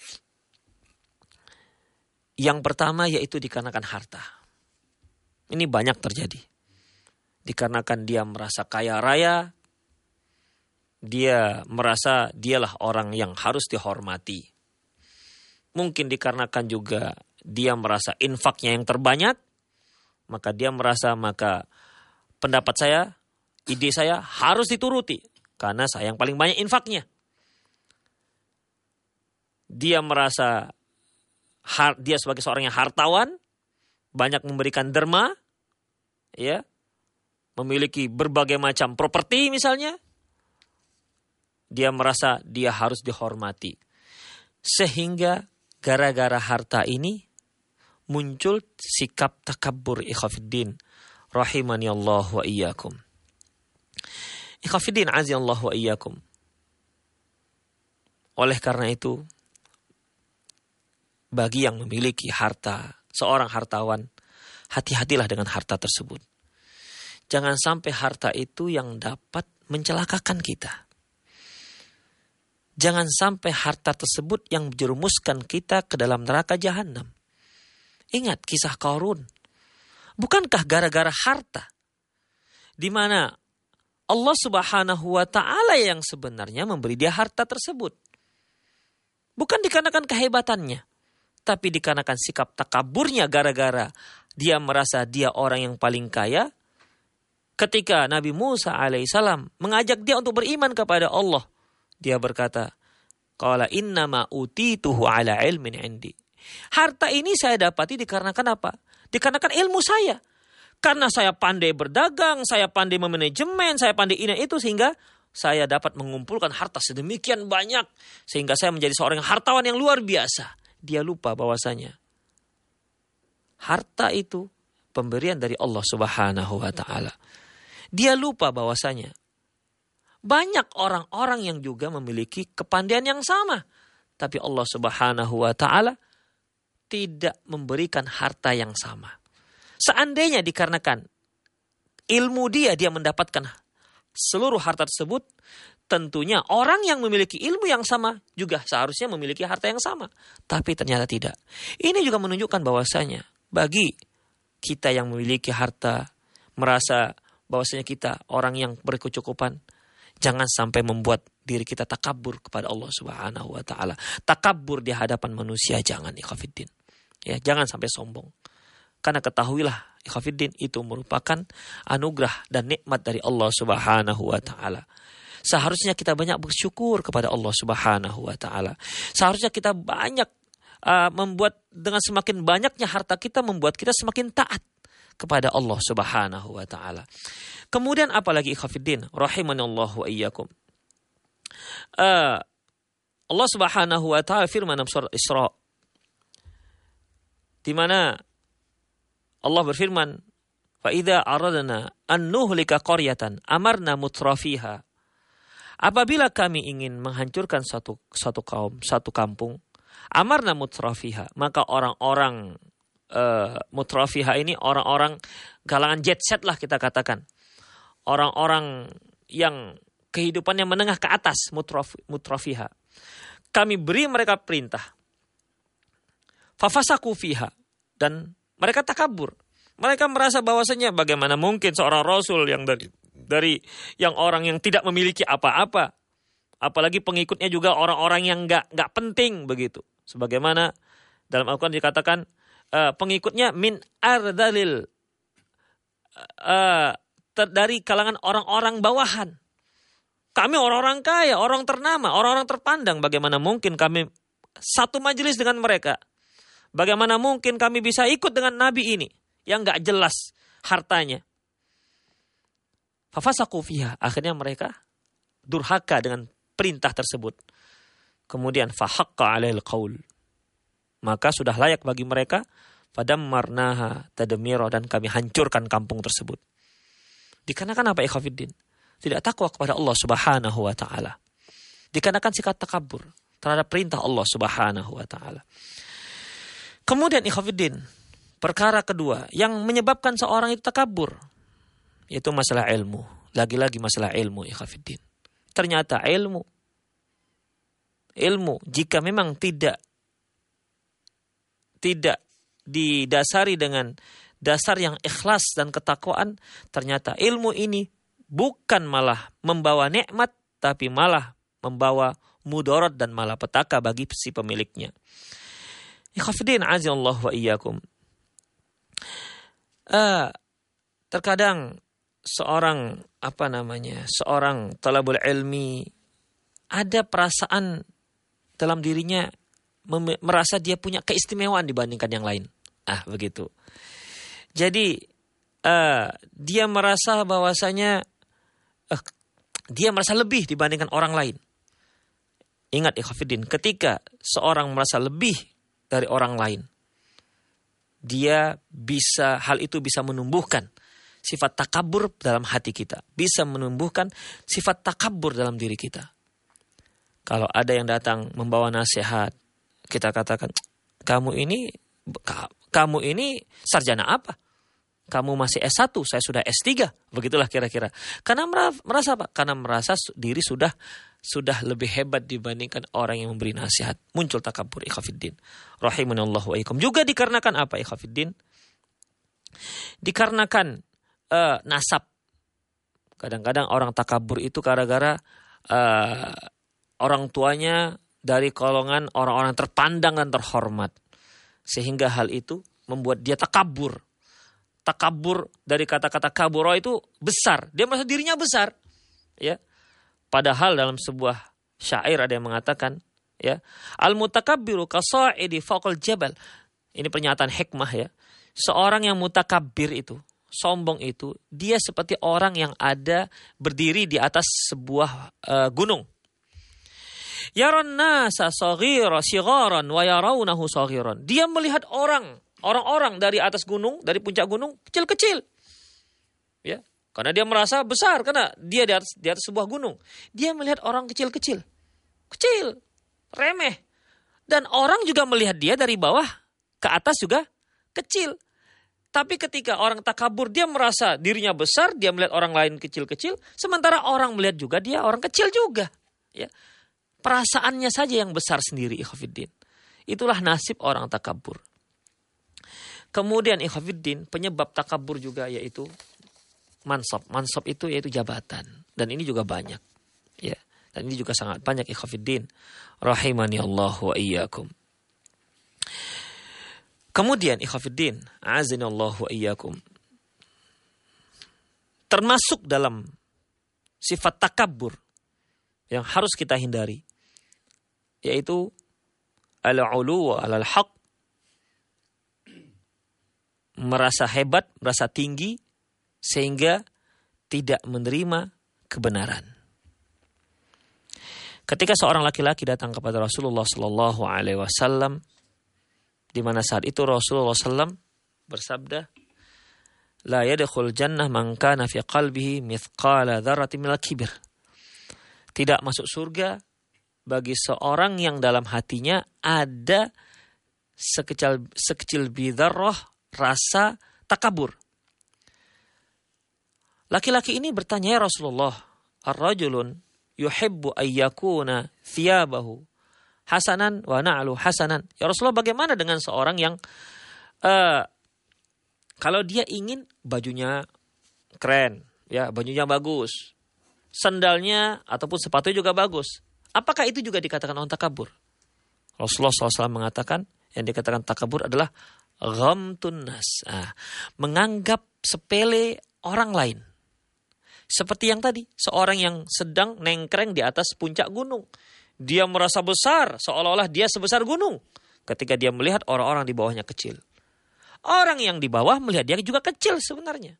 Speaker 1: Yang pertama yaitu dikarenakan harta. Ini banyak terjadi. Dikarenakan dia merasa kaya raya, dia merasa dialah orang yang harus dihormati. Mungkin dikarenakan juga dia merasa infaknya yang terbanyak, maka dia merasa maka pendapat saya, ide saya harus dituruti karena saya yang paling banyak infaknya. Dia merasa dia sebagai seorang yang hartawan, banyak memberikan derma, ya, memiliki berbagai macam properti misalnya. Dia merasa dia harus dihormati. Sehingga gara-gara harta ini muncul sikap takabur, ikhwafiddin, rahimani Allah wa iyyakum. Ikhwafiddin azza Allah wa iyyakum. Oleh karena itu, bagi yang memiliki harta, seorang hartawan, hati-hatilah dengan harta tersebut. Jangan sampai harta itu yang dapat mencelakakan kita. Jangan sampai harta tersebut yang menjerumuskan kita ke dalam neraka jahanam. Ingat kisah Qarun. Bukankah gara-gara harta, di mana Allah Subhanahu wa taala yang sebenarnya memberi dia harta tersebut. Bukan dikarenakan kehebatannya, tapi dikarenakan sikap takaburnya, gara-gara dia merasa dia orang yang paling kaya. Ketika Nabi Musa alaihissalam mengajak dia untuk beriman kepada Allah, dia berkata, qala innama utituhu ala ilmin indi. Harta ini saya dapati dikarenakan apa? Dikarenakan ilmu saya. Karena saya pandai berdagang, saya pandai memanajemen, saya pandai ini itu sehingga saya dapat mengumpulkan harta sedemikian banyak sehingga saya menjadi seorang hartawan yang luar biasa. Dia lupa bahwasanya harta itu pemberian dari Allah Subhanahu wa taala. Dia lupa bahwasanya banyak orang-orang yang juga memiliki kepandaian yang sama, tapi Allah Subhanahu wa taala tidak memberikan harta yang sama. Seandainya dikarenakan ilmu dia dia mendapatkan seluruh harta tersebut, tentunya orang yang memiliki ilmu yang sama juga seharusnya memiliki harta yang sama. Tapi ternyata tidak. Ini juga menunjukkan bahwasanya bagi kita yang memiliki harta, merasa bahwasanya kita orang yang berkecukupan, jangan sampai membuat diri kita takabur kepada Allah Subhanahu wa taala. Takabur di hadapan manusia jangan, ikhwatiddin. Ya, jangan sampai sombong. Karena ketahuilah, ikhwatiddin, itu merupakan anugerah dan nikmat dari Allah Subhanahu wa taala. Seharusnya kita banyak bersyukur kepada Allah Subhanahu wa taala. Seharusnya kita banyak uh, membuat dengan semakin banyaknya harta kita membuat kita semakin taat kepada Allah Subhanahu wa taala. Kemudian apalagi ikhwatiddin rahimanallahu wa iyyakum. Uh, Allah Subhanahu wa taala firman dalam surah Isra di mana Allah berfirman, "Fa idza aradna an nuhlika qaryatan amarna mutrafiha." Apabila kami ingin menghancurkan satu satu kaum, satu kampung, amarna mutrafiha, maka orang-orang uh, mutrafiha ini orang-orang galangan jet set lah kita katakan. Orang-orang yang kehidupannya menengah ke atas, mutraf, mutrafiha. Kami beri mereka perintah. Fafasaku fiha, dan mereka takabur. Mereka merasa bahwasanya bagaimana mungkin seorang rasul yang dari dari yang orang yang tidak memiliki apa-apa, apalagi pengikutnya juga orang-orang yang enggak enggak penting begitu. Sebagaimana dalam Al-Qur'an dikatakan uh, pengikutnya min ardalil uh, ter- dari kalangan orang-orang bawahan. Kami orang-orang kaya, orang ternama, orang-orang terpandang. Bagaimana mungkin kami satu majelis dengan mereka? Bagaimana mungkin kami bisa ikut dengan Nabi ini yang gak jelas hartanya? Fafasaku fiha. Akhirnya mereka durhaka dengan perintah tersebut. Kemudian fahaqqa alaihil qaul. Maka sudah layak bagi mereka fadammarnaha tadmira, dan kami hancurkan kampung tersebut. Dikarenakan apa ikhwatiddin? Tidak takwa kepada Allah Subhanahu wa taala. Dikarenakan sikap takabur terhadap perintah Allah Subhanahu wa taala. Kemudian ikhwatiddin, perkara kedua yang menyebabkan seorang itu takabur, yaitu masalah ilmu. Lagi-lagi masalah ilmu ikhwatiddin. Ternyata ilmu, ilmu jika memang tidak tidak didasari dengan dasar yang ikhlas dan ketakwaan, ternyata ilmu ini bukan malah membawa nikmat, tapi malah membawa mudarat dan malapetaka bagi si pemiliknya. Ikhwatiddin azallahu wa iyyakum. Uh, terkadang seorang apa namanya, seorang talabul ilmi ada perasaan dalam dirinya mem- merasa dia punya keistimewaan dibandingkan yang lain. Ah, begitu. Jadi uh, dia merasa bahwasanya uh, dia merasa lebih dibandingkan orang lain. Ingat ikhwatiddin, ketika seorang merasa lebih dari orang lain, dia bisa, hal itu bisa menumbuhkan sifat takabur dalam hati kita, bisa menumbuhkan sifat takabur dalam diri kita. Kalau ada yang datang membawa nasihat, kita katakan, kamu ini kamu ini sarjana apa? Kamu masih S satu, saya sudah S tiga. Begitulah kira-kira. Karena merasa apa? Karena merasa diri sudah sudah lebih hebat dibandingkan orang yang memberi nasihat. Muncul takabur ikhwatiddin. Rahimanallahu wa iyyakum. Juga dikarenakan apa ikhwatiddin? Dikarenakan uh, nasab. Kadang-kadang orang takabur itu gara-gara uh, orang tuanya dari golongan orang-orang terpandang dan terhormat. Sehingga hal itu membuat dia takabur. Takabur dari kata-kata kaburo itu besar. Dia merasa dirinya besar. Ya. Padahal dalam sebuah syair ada yang mengatakan, ya, al-mutakabbiru kasa'idi faqal jabal. Ini pernyataan hikmah ya. Seorang yang mutakabbir itu, sombong itu, dia seperti orang yang ada berdiri di atas sebuah uh, gunung. Yaran nasa saghira sigharan wa yarawnahu saghiran. Dia melihat orang, orang-orang dari atas gunung, dari puncak gunung kecil-kecil. Ya, karena dia merasa besar karena dia di atas di atas sebuah gunung. Dia melihat orang kecil-kecil. Kecil, remeh. Dan orang juga melihat dia dari bawah ke atas juga kecil. Tapi ketika orang takabur, dia merasa dirinya besar, dia melihat orang lain kecil-kecil, sementara orang melihat juga dia orang kecil juga. Ya. Perasaannya saja yang besar sendiri, ikhwafiddin. Itulah nasib orang takabur. Kemudian ikhwafiddin, penyebab takabur juga yaitu mansab. Mansab itu yaitu jabatan. Dan ini juga banyak. Ya. Dan ini juga sangat banyak, ikhwafiddin. Rahimani Allah wa iyyakum. Kemudian ikhwafiddin, a'azani Allah wa iyyakum. Termasuk dalam sifat takabur yang harus kita hindari, yaitu al-ulu alal haq, merasa hebat, merasa tinggi sehingga tidak menerima kebenaran. Ketika seorang laki-laki datang kepada Rasulullah sallallahu alaihi wasallam, di mana saat itu Rasulullah sallallahu alaihi wasallam bersabda, la yadkhul jannah man kana fi qalbihi mithqala dzarratin minal kibr. Tidak masuk surga bagi seorang yang dalam hatinya ada sekecil sekecil bidzarrah rasa takabur. Laki-laki ini bertanya, ya Rasulullah, ar-rajulun yuhibbu ayyakuna thiyabahu hasanan wa na'lu hasanan. Ya Rasulullah, bagaimana dengan seorang yang uh, kalau dia ingin bajunya keren, ya bajunya bagus, sandalnya ataupun sepatunya juga bagus, apakah itu juga dikatakan orang takabur? Rasulullah shallallahu alaihi wasallam mengatakan yang dikatakan takabur adalah ghamtun nas, ah, menganggap sepele orang lain. Seperti yang tadi, seorang yang sedang nengkreng di atas puncak gunung. Dia merasa besar, seolah-olah dia sebesar gunung. Ketika dia melihat orang-orang di bawahnya kecil. Orang yang di bawah melihat dia juga kecil sebenarnya.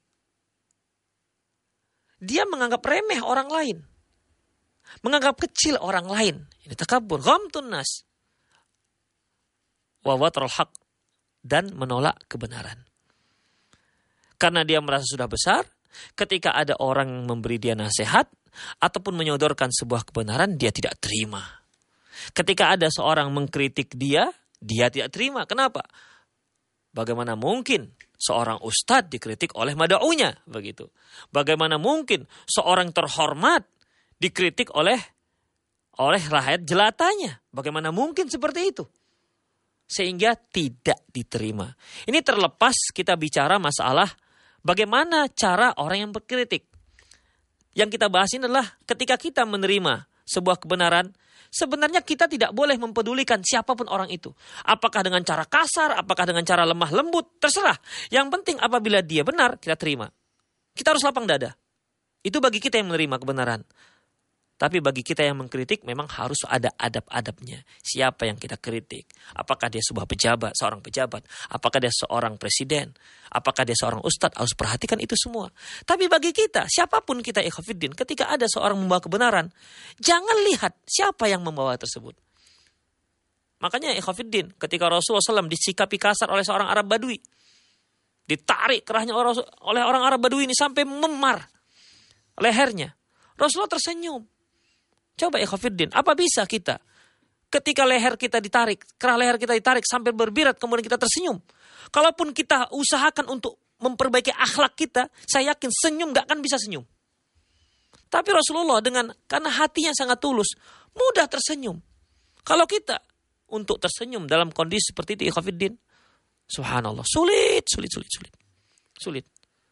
Speaker 1: Dia menganggap remeh orang lain. Menganggap kecil orang lain. Ini takabur, ghamtun nas. Wa watrul haq. Dan menolak kebenaran. Karena dia merasa sudah besar, ketika ada orang yang memberi dia nasihat ataupun menyodorkan sebuah kebenaran, dia tidak terima. Ketika ada seorang mengkritik dia, dia tidak terima. Kenapa? Bagaimana mungkin seorang ustadz dikritik oleh mada'unya? Begitu. Bagaimana mungkin seorang terhormat dikritik oleh oleh rakyat jelatanya? Bagaimana mungkin seperti itu? Sehingga tidak diterima. Ini terlepas kita bicara masalah bagaimana cara orang yang berkritik. Yang kita bahas ini adalah ketika kita menerima sebuah kebenaran, sebenarnya kita tidak boleh mempedulikan siapapun orang itu. Apakah dengan cara kasar, apakah dengan cara lemah lembut, terserah. Yang penting apabila dia benar, kita terima. Kita harus lapang dada. Itu bagi kita yang menerima kebenaran. Tapi bagi kita yang mengkritik memang harus ada adab-adabnya. Siapa yang kita kritik? Apakah dia sebuah pejabat, seorang pejabat? Apakah dia seorang presiden? Apakah dia seorang ustadz? Harus perhatikan itu semua. Tapi bagi kita, siapapun kita ikhwafiddin, ketika ada seorang membawa kebenaran, jangan lihat siapa yang membawa tersebut. Makanya ikhwafiddin, ketika Rasulullah shallallahu alaihi wasallam disikapi kasar oleh seorang Arab Badui, ditarik kerahnya oleh orang Arab Badui ini sampai memar lehernya, Rasulullah tersenyum. Coba ikhwafiddin, apa bisa kita ketika leher kita ditarik, kerah leher kita ditarik sampai berbirat kemudian kita tersenyum? Kalaupun kita usahakan untuk memperbaiki akhlak kita, saya yakin senyum gak akan bisa senyum. Tapi Rasulullah dengan karena hatinya sangat tulus, mudah tersenyum. Kalau kita untuk tersenyum dalam kondisi seperti itu ikhwafiddin, subhanallah, sulit, sulit, sulit, sulit. Sulit.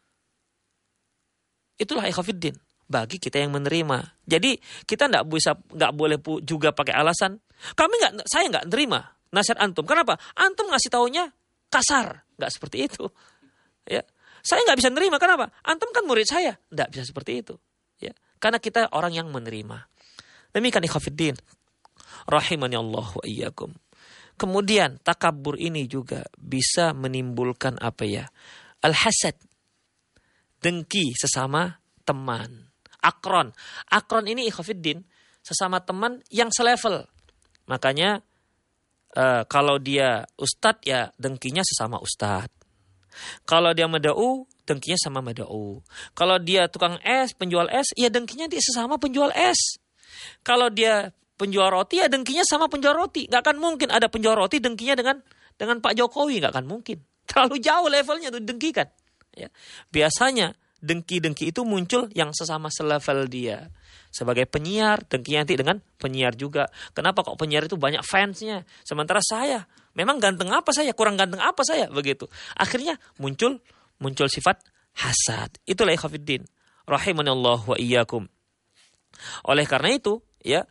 Speaker 1: Itulah ikhwafiddin. Bagi kita yang menerima. Jadi kita nggak bisa, nggak boleh juga pakai alasan. Kami nggak, saya nggak nerima nasihat antum. Kenapa? Antum ngasih taunya kasar, nggak seperti itu. Ya, saya nggak bisa nerima. Kenapa? Antum kan murid saya, nggak bisa seperti itu. Ya, karena kita orang yang menerima. Demikian ikhwafiddin, rahimani Allah wa iyyakum. Kemudian takabur ini juga bisa menimbulkan apa ya? Al-hasad. dengki sesama teman. Akron. Akron ini ikhwafiddin, sesama teman yang selevel. Makanya uh, kalau dia ustadz ya dengkinya sesama ustadz. Kalau dia mada'u, dengkinya sama mada'u. Kalau dia tukang es, penjual es, ya dengkinya dia sesama penjual es. Kalau dia penjual roti, ya dengkinya sama penjual roti. Gak akan mungkin ada penjual roti dengkinya dengan dengan Pak Jokowi, gak akan mungkin. Terlalu jauh levelnya tuh dengkikan. Ya. Biasanya dengki-dengki itu muncul yang sesama selevel dia. Sebagai penyiar, dengkinya nanti dengan penyiar juga. Kenapa kok penyiar itu banyak fansnya? Sementara saya, memang ganteng apa saya? Kurang ganteng apa saya? Begitu. Akhirnya muncul muncul sifat hasad. Itulah ikhwafiddin. Rahimanallah wa iyyakum. Oleh karena itu, ya,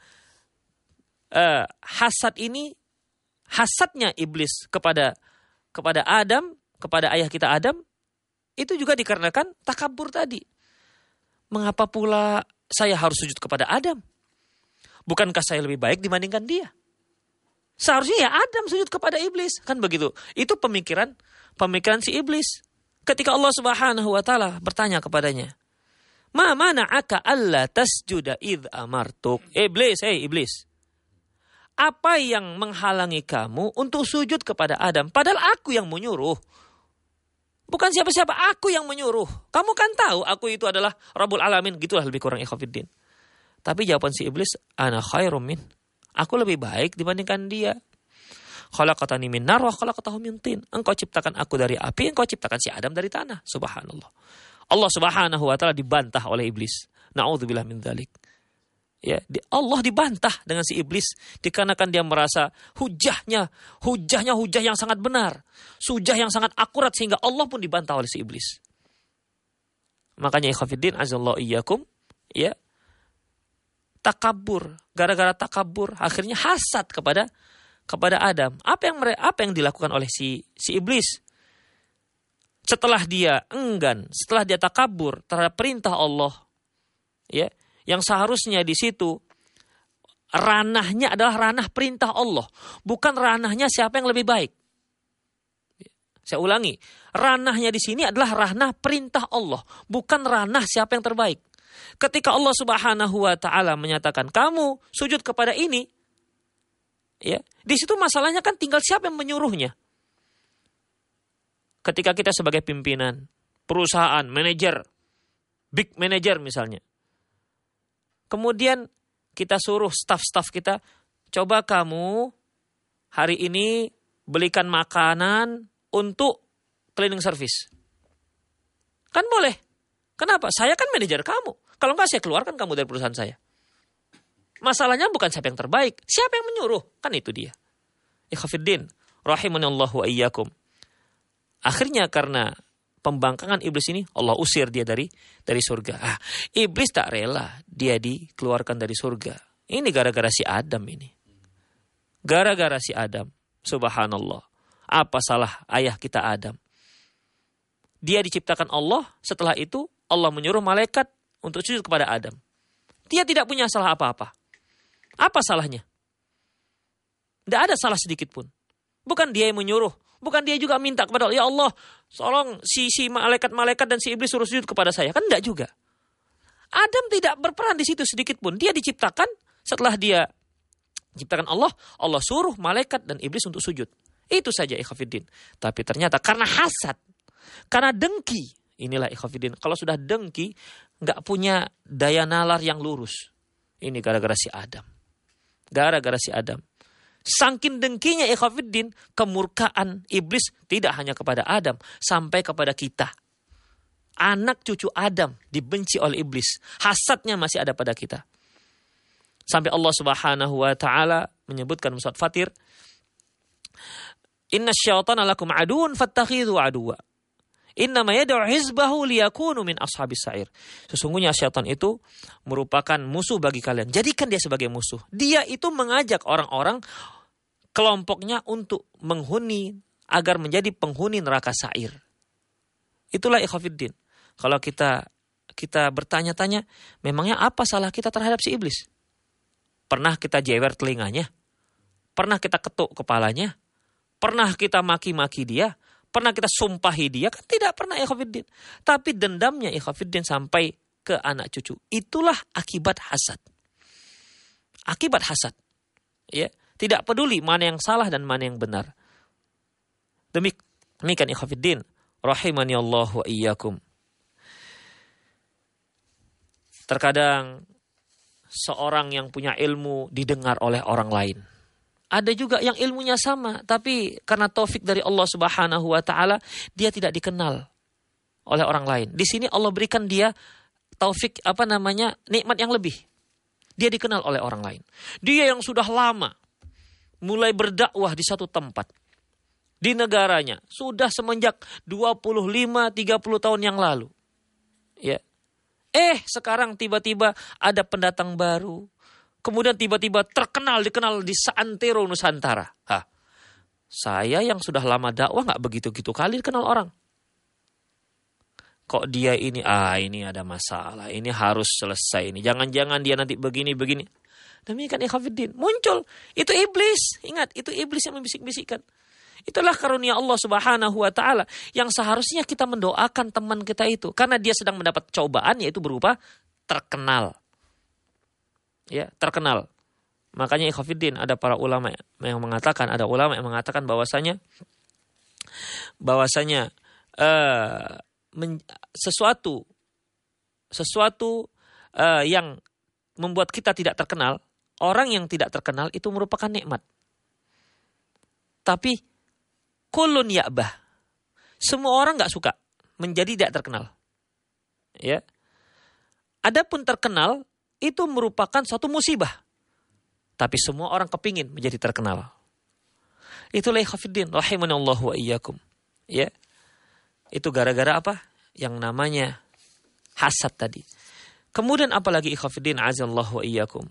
Speaker 1: uh, hasad ini, hasadnya iblis kepada kepada Adam, kepada ayah kita Adam, itu juga dikarenakan takabur tadi. Mengapa pula saya harus sujud kepada Adam? Bukankah saya lebih baik dibandingkan dia? Seharusnya ya Adam sujud kepada iblis. Kan begitu. Itu pemikiran pemikiran si iblis. Ketika Allah Subhanahu wa taala bertanya kepadanya, "Ma mana'aka alla tasjuda idh amartuk?" Iblis, hei iblis. Apa yang menghalangi kamu untuk sujud kepada Adam? Padahal aku yang menyuruh. Bukan siapa-siapa, aku yang menyuruh. Kamu kan tahu aku itu adalah Rabbul Alamin. Gitulah lebih kurang ikhwafiddin. Tapi jawaban si iblis, ana khairum min. Aku lebih baik dibandingkan dia. Khalaqatani min nar wa khalaqatahu min tin. Engkau ciptakan aku dari api, engkau ciptakan si Adam dari tanah. Subhanallah. Allah Subhanahu wa taala dibantah oleh iblis. Na'udzubillah min dzalik. Ya, Allah dibantah dengan si iblis dikarenakan dia merasa hujahnya, hujahnya hujah yang sangat benar, hujah yang sangat akurat sehingga Allah pun dibantah oleh si iblis. Makanya ikhwafiddin azallahu iyyakum, ya, takabur, gara-gara takabur akhirnya hasad kepada kepada Adam. Apa yang apa yang dilakukan oleh si si iblis? Setelah dia enggan, setelah dia takabur terhadap perintah Allah, ya, yang seharusnya di situ ranahnya adalah ranah perintah Allah, bukan ranahnya siapa yang lebih baik. Saya ulangi, ranahnya di sini adalah ranah perintah Allah, bukan ranah siapa yang terbaik. Ketika Allah Subhanahu wa taala menyatakan kamu sujud kepada ini, ya, di situ masalahnya kan tinggal siapa yang menyuruhnya. Ketika kita sebagai pimpinan perusahaan, manajer, big manager misalnya, kemudian kita suruh staf-staf kita, coba kamu hari ini belikan makanan untuk cleaning service. Kan boleh. Kenapa? Saya kan manajer kamu. Kalau enggak saya keluarkan kamu dari perusahaan saya. Masalahnya bukan siapa yang terbaik, siapa yang menyuruh. Kan itu dia. Ikhwafiddin, rahimanallahu wa iyyakum. Akhirnya karena pembangkangan iblis ini, Allah usir dia dari dari surga. Ah, iblis tak rela dia dikeluarkan dari surga. Ini gara-gara si Adam ini. Gara-gara si Adam. Subhanallah. Apa salah ayah kita Adam? Dia diciptakan Allah, setelah itu Allah menyuruh malaikat untuk sujud kepada Adam. Dia tidak punya salah apa-apa. Apa salahnya? Tidak ada salah sedikit pun. Bukan dia yang menyuruh. Bukan dia juga minta kepada Allah, ya Allah, tolong si, si malaikat-malaikat dan si iblis suruh sujud kepada saya. Kan enggak juga. Adam tidak berperan di situ sedikit pun. Dia diciptakan, setelah dia diciptakan Allah, Allah suruh malaikat dan iblis untuk sujud. Itu saja ikhwafiddin. Tapi ternyata karena hasad, karena dengki, inilah ikhwafiddin. Kalau sudah dengki, enggak punya daya nalar yang lurus. Ini gara-gara si Adam. Gara-gara si Adam. Saking dengkinya ikhwafiddin, kemurkaan iblis tidak hanya kepada Adam, sampai kepada kita. Anak cucu Adam dibenci oleh iblis. Hasadnya masih ada pada kita. Sampai Allah Subhanahu wa taala menyebutkan surat Fatir, "Inna syaitana lakum aduun fattakhidhu aduwa. Innama yad'u hizbahu liyakunu min ashabis sa'ir." Sesungguhnya syaitan itu merupakan musuh bagi kalian. Jadikan dia sebagai musuh. Dia itu mengajak orang-orang kelompoknya untuk menghuni agar menjadi penghuni neraka sa'ir. Itulah ikhwafiddin. Kalau kita kita bertanya-tanya, memangnya apa salah kita terhadap si iblis? Pernah kita jewer telinganya? Pernah kita ketuk kepalanya? Pernah kita maki-maki dia? Pernah kita sumpahi dia? Kan tidak pernah, ikhwafiddin. Tapi dendamnya ikhwafiddin sampai ke anak cucu. Itulah akibat hasad. Akibat hasad. Ya, tidak peduli mana yang salah dan mana yang benar. Demik, demikian ikhwafiddin, rahimani Allah wa iyyakum. Terkadang seorang yang punya ilmu didengar oleh orang lain. Ada juga yang ilmunya sama, tapi karena taufik dari Allah Subhanahu wa taala, dia tidak dikenal oleh orang lain. Di sini Allah berikan dia taufik, apa namanya, nikmat yang lebih. Dia dikenal oleh orang lain. Dia yang sudah lama mulai berdakwah di satu tempat, di negaranya, sudah semenjak dua puluh lima tiga puluh tahun yang lalu. Ya. Eh, sekarang tiba-tiba ada pendatang baru. Kemudian tiba-tiba terkenal, dikenal di seantero Nusantara. Hah, saya yang sudah lama dakwah gak begitu-gitu kali dikenal orang. Kok dia ini, ah ini ada masalah, ini harus selesai ini. Jangan-jangan dia nanti begini-begini. Demikian ikhwafiddin, muncul. Itu iblis, ingat, itu iblis yang membisik-bisikkan. Itulah karunia Allah Subhanahu wa taala yang seharusnya kita mendoakan teman kita itu, karena dia sedang mendapat cobaan, yaitu berupa terkenal. Ya, terkenal. Makanya ikhwafiddin, ada para ulama yang mengatakan, ada ulama yang mengatakan bahwasanya bahwasanya uh, men, sesuatu sesuatu uh, yang membuat kita tidak terkenal, orang yang tidak terkenal itu merupakan nikmat. Tapi kulun ya'bah, semua orang nggak suka menjadi tidak terkenal. Ya. Adapun terkenal itu merupakan suatu musibah. Tapi semua orang kepingin menjadi terkenal. Itulah ikhwafiddin, rahimanallahu wa iyyakum. Ya. Itu gara-gara apa? Yang namanya hasad tadi. Kemudian apalagi ikhwafiddin, azallahu wa iyyakum,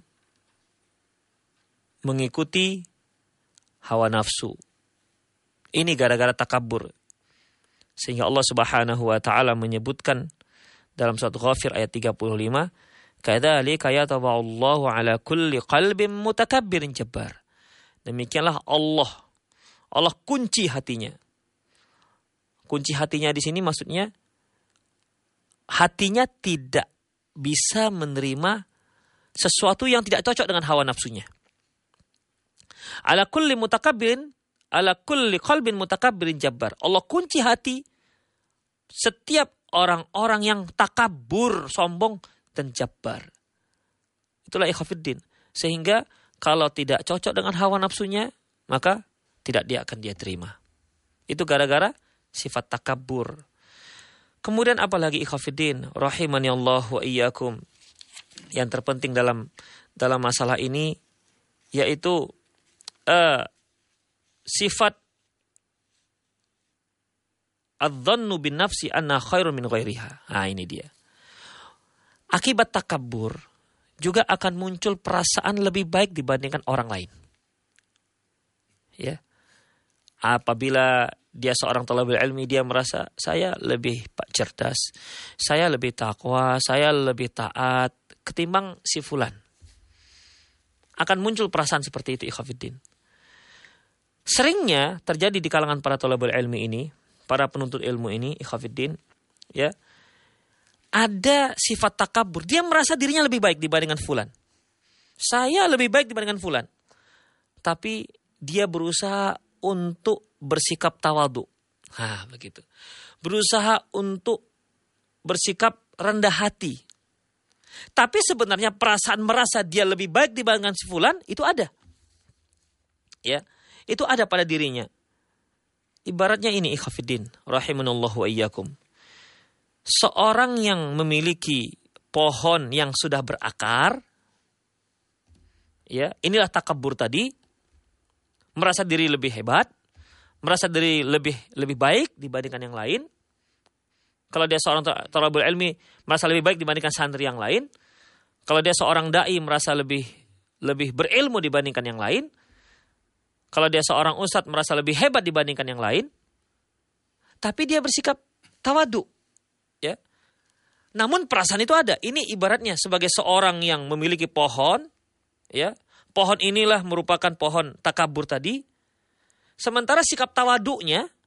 Speaker 1: mengikuti hawa nafsu. Ini gara-gara takabur. Sehingga Allah Subhanahu wa taala menyebutkan dalam surat Ghafir ayat tiga puluh lima, kadzalika yataba'allahu ala kulli qalbin mutakabbirin jabbar. Demikianlah Allah. Allah kunci hatinya. Kunci hatinya di sini maksudnya hatinya tidak bisa menerima sesuatu yang tidak cocok dengan hawa nafsunya. Ala kulli mutakabbirin, ala kulli qalbin mutakabbirin jabbar. Allah kunci hati setiap orang-orang yang takabur, sombong dan jabbar. Itulah ikhwafiddin. Sehingga kalau tidak cocok dengan hawa nafsunya, maka tidak dia akan dia terima. Itu gara-gara sifat takabur. Kemudian apalagi ikhwafiddin, rahimani Allah wa iyyakum, yang terpenting dalam dalam masalah ini yaitu uh, sifat adz-dzannu bin nafsi anna khairun min ghairiha. Nah, ini dia. Akibat takabur juga akan muncul perasaan lebih baik dibandingkan orang lain. Ya. Apabila dia seorang thalabul ilmi, dia merasa saya lebih cerdas, saya lebih takwa, saya lebih taat ketimbang si fulan. Akan muncul perasaan seperti itu ikhwafiddin. Seringnya terjadi di kalangan para thalabul ilmi ini, para penuntut ilmu ini ikhwafiddin, ya. Ada sifat takabur, dia merasa dirinya lebih baik dibandingkan fulan. Saya lebih baik dibandingkan fulan. Tapi dia berusaha untuk bersikap tawadu. Nah, begitu. Berusaha untuk bersikap rendah hati. Tapi sebenarnya perasaan merasa dia lebih baik dibandingkan si fulan itu ada. Ya, itu ada pada dirinya. Ibaratnya ini ikhwafiddin, rahimanallahu wa iyyakum. Seorang yang memiliki pohon yang sudah berakar, ya, inilah takabur tadi, merasa diri lebih hebat, merasa diri lebih lebih baik dibandingkan yang lain. Kalau dia seorang thalabul ilmi, merasa lebih baik dibandingkan santri yang lain. Kalau dia seorang dai, merasa lebih lebih berilmu dibandingkan yang lain. Kalau dia seorang ustadz, merasa lebih hebat dibandingkan yang lain. Tapi dia bersikap tawadu. Ya. Namun perasaan itu ada. Ini ibaratnya sebagai seorang yang memiliki pohon, ya. Pohon inilah merupakan pohon takabur tadi. Sementara sikap tawadunya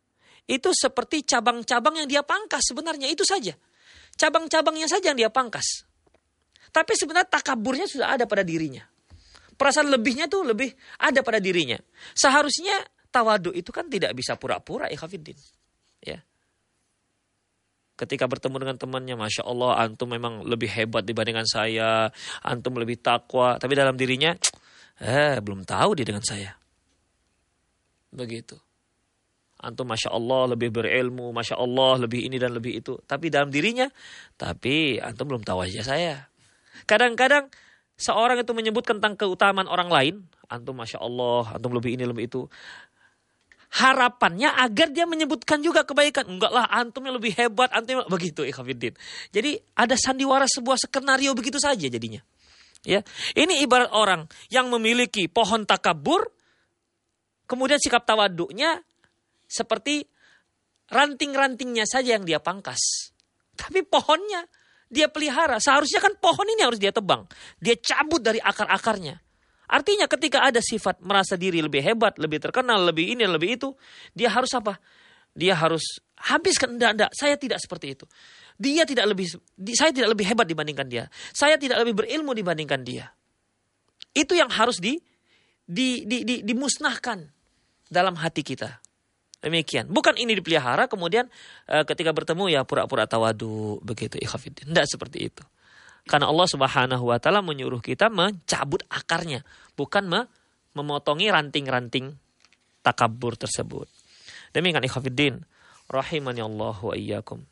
Speaker 1: itu seperti cabang-cabang yang dia pangkas sebenarnya, itu saja. Cabang-cabangnya saja yang dia pangkas. Tapi sebenarnya takaburnya sudah ada pada dirinya. Perasaan lebihnya tuh lebih ada pada dirinya. Seharusnya tawadu itu kan tidak bisa pura-pura, ikhwafiddin. Ya. Ketika bertemu dengan temannya, Masya Allah, antum memang lebih hebat dibandingkan saya. Antum lebih takwa. Tapi dalam dirinya, eh belum tahu dia dengan saya. Begitu. Antum Masya Allah lebih berilmu, Masya Allah lebih ini dan lebih itu. Tapi dalam dirinya, tapi antum belum tahu aja saya. Kadang-kadang seorang itu menyebut tentang keutamaan orang lain. Antum Masya Allah, antum lebih ini, lebih itu. Harapannya agar dia menyebutkan juga kebaikan. Enggak lah, antumnya lebih hebat, antum begitu, ikhwafiddin. Jadi ada sandiwara sebuah skenario begitu saja jadinya. Ya, ini ibarat orang yang memiliki pohon takabur, kemudian sikap tawaduknya seperti ranting-rantingnya saja yang dia pangkas. Tapi pohonnya dia pelihara. Seharusnya kan pohon ini harus dia tebang. Dia cabut dari akar-akarnya. Artinya ketika ada sifat merasa diri lebih hebat, lebih terkenal, lebih ini, lebih itu, dia harus apa? Dia harus habiskan. Enggak, enggak, saya tidak seperti itu. Dia tidak lebih, saya tidak lebih hebat dibandingkan dia. Saya tidak lebih berilmu dibandingkan dia. Itu yang harus di, di, di, di, dimusnahkan dalam hati kita. Demikian. Bukan ini dipelihara, kemudian uh, ketika bertemu ya pura-pura tawadu, begitu, ikhwafiddin. Tidak seperti itu. Karena Allah Subhanahu wa taala menyuruh kita mencabut akarnya, bukan me memotongi ranting-ranting takabur tersebut. Demikian ikhwafiddin, rahimani Allah wa iyyakum.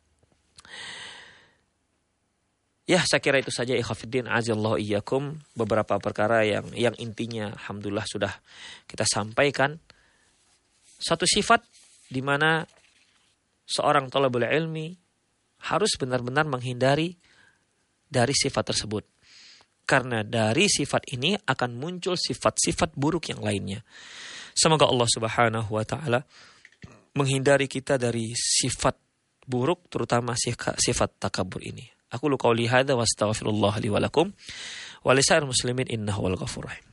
Speaker 1: Ya, saya kira itu saja ikhwafiddin, azallahu iyyakum, beberapa perkara yang yang intinya alhamdulillah sudah kita sampaikan. Satu sifat di mana seorang thalabul ilmi harus benar-benar menghindari dari sifat tersebut. Karena dari sifat ini akan muncul sifat-sifat buruk yang lainnya. Semoga Allah Subhanahu wa taala menghindari kita dari sifat buruk, terutama sifat takabur ini. Aku lu qauli hadza wa astaghfirullah li wa lakum wa lisairil muslimin innahu wal ghafurur rahim.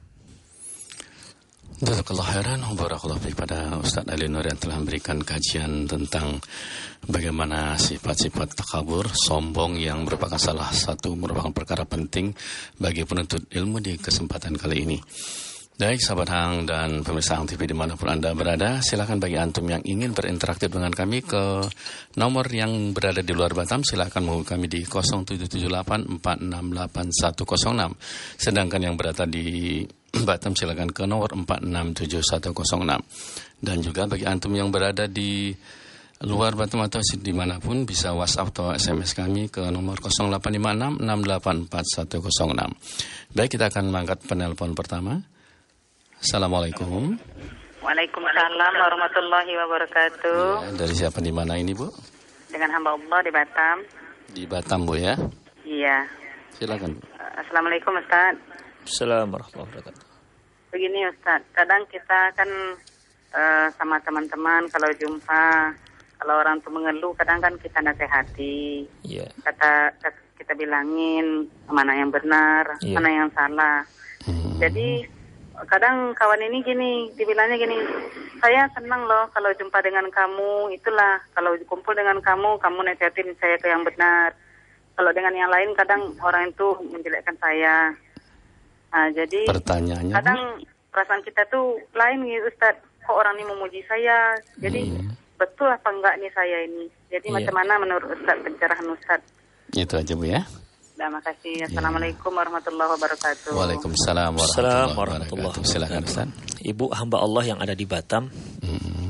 Speaker 2: Jazakallahu khairan, barakallahu fiik pada Ustaz Ali Nur yang telah memberikan kajian tentang bagaimana sifat-sifat takabur, sombong yang merupakan salah satu merupakan perkara penting bagi penuntut ilmu di kesempatan kali ini. Baik sahabat Hang dan pemirsa Hang T V dimanapun Anda berada, silakan bagi antum yang ingin berinteraktif dengan kami ke nomor yang berada di luar Batam, silakan menghubungi kami di nol tujuh tujuh delapan empat enam delapan satu nol enam. Sedangkan yang berada di Batam silakan ke nomor empat enam tujuh satu nol enam. Dan juga bagi antum yang berada di luar Batam atau dimanapun bisa WhatsApp atau S M S kami ke nomor nol delapan lima enam enam delapan empat satu nol enam. Baik, kita akan mengangkat penelpon pertama. Assalamualaikum.
Speaker 3: Waalaikumsalam warahmatullahi wabarakatuh.
Speaker 2: Ya, dari siapa di mana ini, Bu?
Speaker 3: Dengan hamba Allah di Batam.
Speaker 2: Di Batam, Bu ya?
Speaker 3: Iya.
Speaker 2: Silakan, Bu.
Speaker 3: Assalamualaikum Ustaz.
Speaker 1: Assalamualaikum warahmatullahi wabarakatuh.
Speaker 3: Begini Ustaz, kadang kita kan uh, sama teman-teman kalau jumpa, kalau orang tuh mengeluh, kadang kan kita nasihati.
Speaker 1: Iya.
Speaker 3: Kata, kata kita bilangin mana yang benar,
Speaker 1: yeah.
Speaker 3: mana yang salah.
Speaker 2: Hmm.
Speaker 3: Jadi kadang kawan ini gini, dibilangnya gini, saya senang loh kalau jumpa dengan kamu, itulah kalau kumpul dengan kamu, kamu nasihatin saya ke yang benar. Kalau dengan yang lain kadang orang itu menjelekkan saya. Nah, jadi
Speaker 2: pertanyaannya,
Speaker 3: kadang perasaan kita tuh lain gitu Ustaz, kok orang ini memuji saya, jadi hmm. betul apa enggak nih saya ini. Jadi yeah. macam mana menurut Ustaz, pencerahan Ustaz?
Speaker 2: Itu aja Bu ya.
Speaker 3: Terima kasih. Assalamualaikum ya. warahmatullahi wabarakatuh.
Speaker 2: Waalaikumsalam warahmatullahi wabarakatuh. Silakan Ustaz.
Speaker 1: Ibu hamba Allah yang ada di Batam.
Speaker 2: Mm-hmm.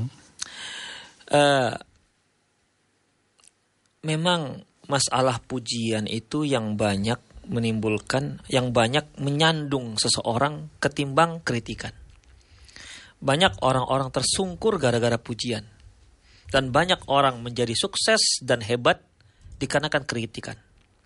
Speaker 1: Uh, memang masalah pujian itu yang banyak menimbulkan, yang banyak menyandung seseorang ketimbang kritikan. Banyak orang-orang tersungkur gara-gara pujian. Dan banyak orang menjadi sukses dan hebat dikarenakan kritikan.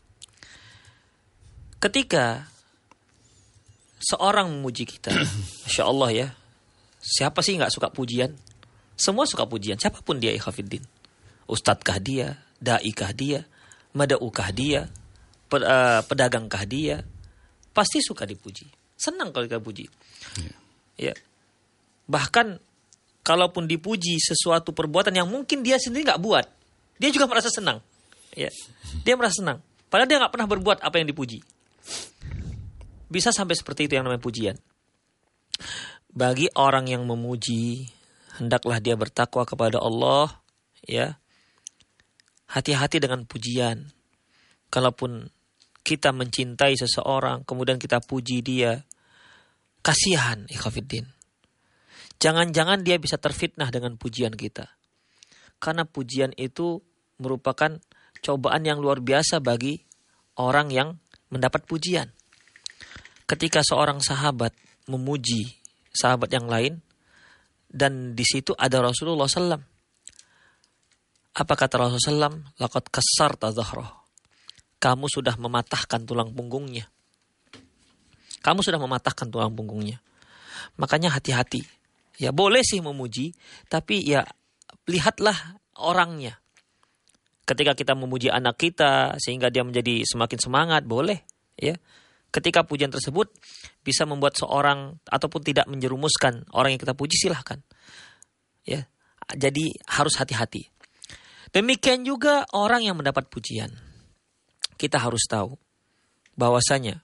Speaker 1: Ketika seorang memuji kita, Masya Allah ya, siapa sih gak suka pujian? Semua suka pujian, siapapun dia, ikhwafiddin. Ustadzkah dia, da'ikah dia, mada'ukah dia, pedagangkah dia, pasti suka dipuji. Senang kalau kita puji. Ya. Ya. Bahkan kalaupun dipuji sesuatu perbuatan yang mungkin dia sendiri nggak buat, dia juga merasa senang. Ya, dia merasa senang. Padahal dia nggak pernah berbuat apa yang dipuji. Bisa sampai seperti itu yang namanya pujian. Bagi orang yang memuji, hendaklah dia bertakwa kepada Allah. Ya, hati-hati dengan pujian. Kalaupun kita mencintai seseorang, kemudian kita puji dia, kasihan, ikhwafiddin. Jangan-jangan dia bisa terfitnah dengan pujian kita. Karena pujian itu merupakan cobaan yang luar biasa bagi orang yang mendapat pujian. Ketika seorang sahabat memuji sahabat yang lain, dan di situ ada Rasulullah sallallahu alaihi wasallam. Apa kata Rasulullah sallallahu alaihi wasallam? Laqad kassarta dhahrah. Kamu sudah mematahkan tulang punggungnya. Kamu sudah mematahkan tulang punggungnya. Makanya hati-hati. Ya boleh sih memuji, tapi ya lihatlah orangnya. Ketika kita memuji anak kita sehingga dia menjadi semakin semangat, boleh. Ya. Ketika pujian tersebut bisa membuat seorang ataupun tidak menjerumuskan orang yang kita puji, silahkan. Ya. Jadi harus hati-hati. Demikian juga orang yang mendapat pujian. Kita harus tahu bahwasanya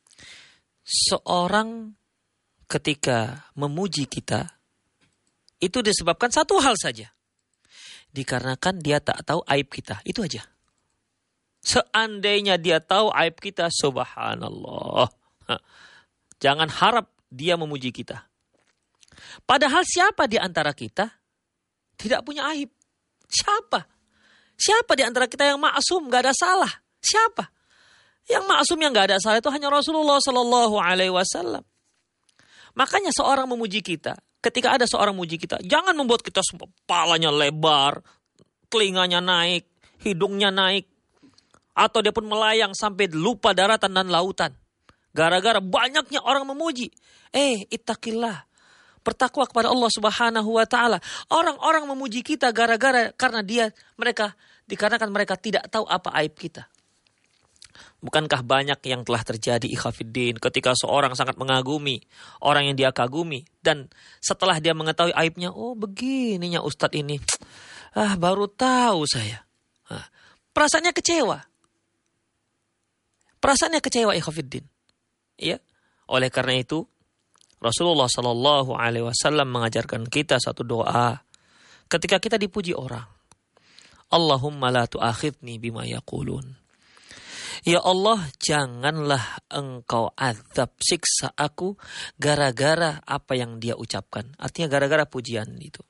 Speaker 1: seorang ketika memuji kita itu disebabkan satu hal saja. Dikarenakan dia tak tahu aib kita. Itu aja. Seandainya dia tahu aib kita, subhanallah. Jangan harap dia memuji kita. Padahal siapa di antara kita tidak punya aib? Siapa? Siapa di antara kita yang maksum, gak ada salah? Siapa? Yang maksum yang gak ada salah itu hanya Rasulullah Sallallahu Alaihi Wasallam. Makanya seorang memuji kita, ketika ada seorang memuji kita, jangan membuat kita kepalanya lebar, telinganya naik, hidungnya naik, atau dia pun melayang sampai lupa daratan dan lautan. Gara-gara banyaknya orang memuji. Eh, ittaqillah. Bertakwa kepada Allah Subhanahu wa taala. Orang-orang memuji kita gara-gara karena dia mereka dikarenakan mereka tidak tahu apa aib kita. Bukankah banyak yang telah terjadi ikhwafiddin ketika seorang sangat mengagumi orang yang dia kagumi dan setelah dia mengetahui aibnya, oh begininya ustadz ini. Ah, baru tahu saya. Ah, perasaannya kecewa. Perasaannya kecewa ikhwafiddin. Ya. Oleh karena itu Rasulullah Sallallahu Alaihi Wasallam mengajarkan kita satu doa ketika kita dipuji orang. Allahumma la tu'akhidni bima yaqulun. Ya Allah, janganlah engkau azab, siksa aku gara-gara apa yang dia ucapkan. Artinya gara-gara pujian itu.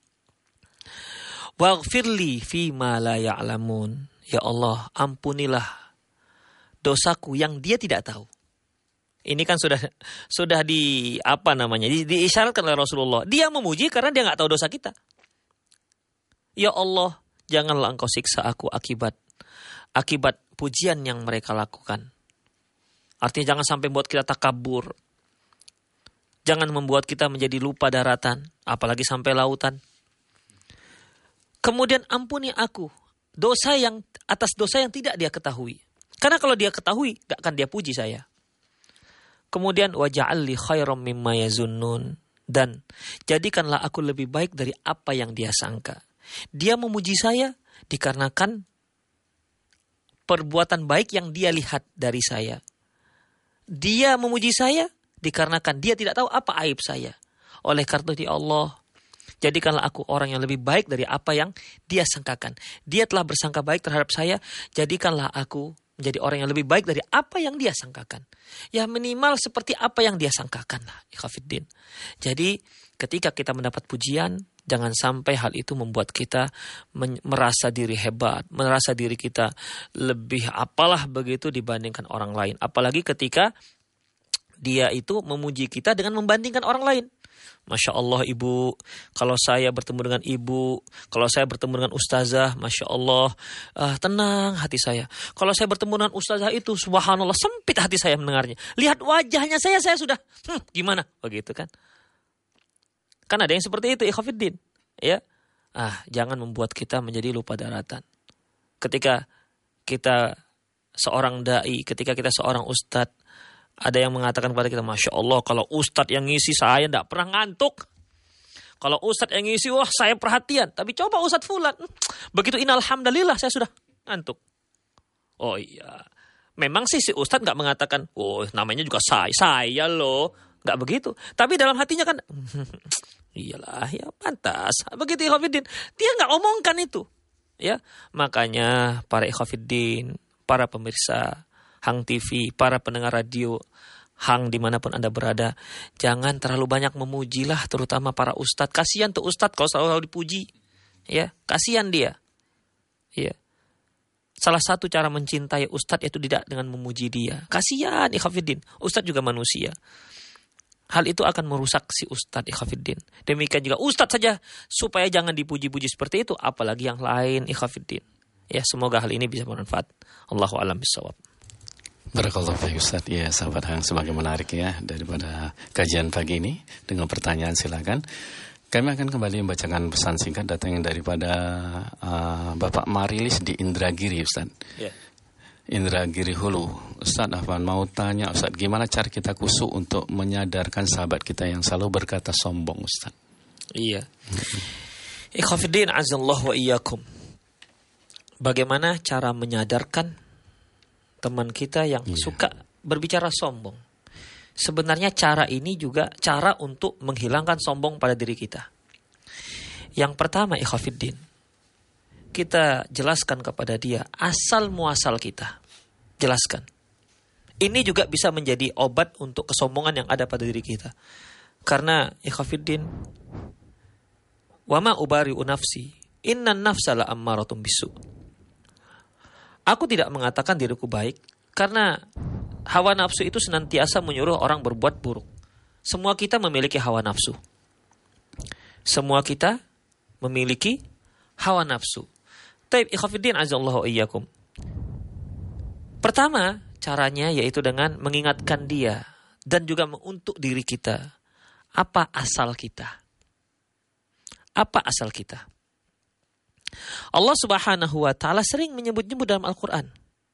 Speaker 1: Waghfirli fima la ya'lamun. Ya Allah, ampunilah dosaku yang dia tidak tahu. Ini kan sudah sudah di apa namanya? Di, diisyaratkan oleh Rasulullah. Dia memuji karena dia nggak tahu dosa kita. Ya Allah, janganlah engkau siksa aku akibat akibat pujian yang mereka lakukan. Artinya jangan sampai membuat kita takabur. Jangan membuat kita menjadi lupa daratan, apalagi sampai lautan. Kemudian ampuni aku dosa yang atas dosa yang tidak dia ketahui. Karena kalau dia ketahui, gak akan dia puji saya. Kemudian waja'alli khairam mimma yazunnun, dan jadikanlah aku lebih baik dari apa yang dia sangka. Dia memuji saya dikarenakan perbuatan baik yang dia lihat dari saya. Dia memuji saya dikarenakan dia tidak tahu apa aib saya. Oleh karena itu ya Allah, jadikanlah aku orang yang lebih baik dari apa yang dia sangkakan. Dia telah bersangka baik terhadap saya, jadikanlah aku menjadi orang yang lebih baik dari apa yang dia sangkakan. Ya minimal seperti apa yang dia sangkakan lah. Ikhwafiddin. Jadi ketika kita mendapat pujian, jangan sampai hal itu membuat kita men- merasa diri hebat, merasa diri kita lebih apalah begitu dibandingkan orang lain. Apalagi ketika dia itu memuji kita dengan membandingkan orang lain. Masya Allah ibu, kalau saya bertemu dengan ibu, kalau saya bertemu dengan ustazah, Masya Allah, uh, tenang hati saya. Kalau saya bertemu dengan ustazah itu, subhanallah, sempit hati saya mendengarnya. Lihat wajahnya saya, saya sudah, hmm, gimana? Begitu kan? Kan ada yang seperti itu, ikhwafiddin. Ya, ah, jangan membuat kita menjadi lupa daratan. Ketika kita seorang dai, ketika kita seorang ustadz, ada yang mengatakan kepada kita, Masya Allah, kalau ustadz yang ngisi saya tidak pernah ngantuk. Kalau Ustadz yang ngisi, wah saya perhatian. Tapi coba Ustadz fulan. Begitu ini alhamdulillah saya sudah ngantuk. Oh iya. Memang sih si Ustadz gak mengatakan, oh namanya juga saya. Saya loh. Gak begitu. Tapi dalam hatinya kan, iyalah ya pantas. Begitu ikhwafiddin. Dia gak omongkan itu. Ya, makanya para ikhwafiddin, para pemirsa Hang T V, para pendengar radio, Hang dimanapun Anda berada, jangan terlalu banyak memujilah, terutama para ustadz. Kasihan tuh ustadz kalau selalu dipuji, ya kasihan dia. Ya, salah satu cara mencintai ustadz itu tidak dengan memuji dia. Kasihan ikhwafiddin, ustadz juga manusia. Hal itu akan merusak si ustadz ikhwafiddin. Demikian juga ustadz saja supaya jangan dipuji-puji seperti itu, apalagi yang lain ikhwafiddin. Ya, semoga hal ini bisa bermanfaat. Allahu a'lam bishawab.
Speaker 2: Barakallahu fiik Ustaz. Ya, sahabat Hang, semakin menarik ya daripada kajian pagi ini. Dengan pertanyaan silakan. Kami akan kembali membacakan pesan singkat datang daripada uh, Bapak Marilis di Indragiri, Ustaz. Ya. Indragiri Hulu. Ustaz Afwan mau tanya Ustaz, gimana cara kita khusyuk untuk menyadarkan sahabat kita yang selalu berkata sombong, Ustaz?
Speaker 1: Iya. Ikhwafiddin azallahu wa iyyakum. Bagaimana cara menyadarkan teman kita yang yeah. suka berbicara sombong? Sebenarnya cara ini juga cara untuk menghilangkan sombong pada diri kita. Yang pertama ikhwafiddin, kita jelaskan kepada dia asal muasal kita. Jelaskan. Ini juga bisa menjadi obat untuk kesombongan yang ada pada diri kita. Karena ikhwafiddin, wa ma ubari'u nafsi, innan nafsa la ammaratun bisu. Aku tidak mengatakan diriku baik karena hawa nafsu itu senantiasa menyuruh orang berbuat buruk. Semua kita memiliki hawa nafsu. Semua kita memiliki hawa nafsu. Taib ikhwafiddin azallahu iyyakum. Pertama, caranya yaitu dengan mengingatkan dia dan juga untuk diri kita. Apa asal kita? Apa asal kita? Allah Subhanahu wa taala sering menyebut-nyebut dalam Al-Qur'an,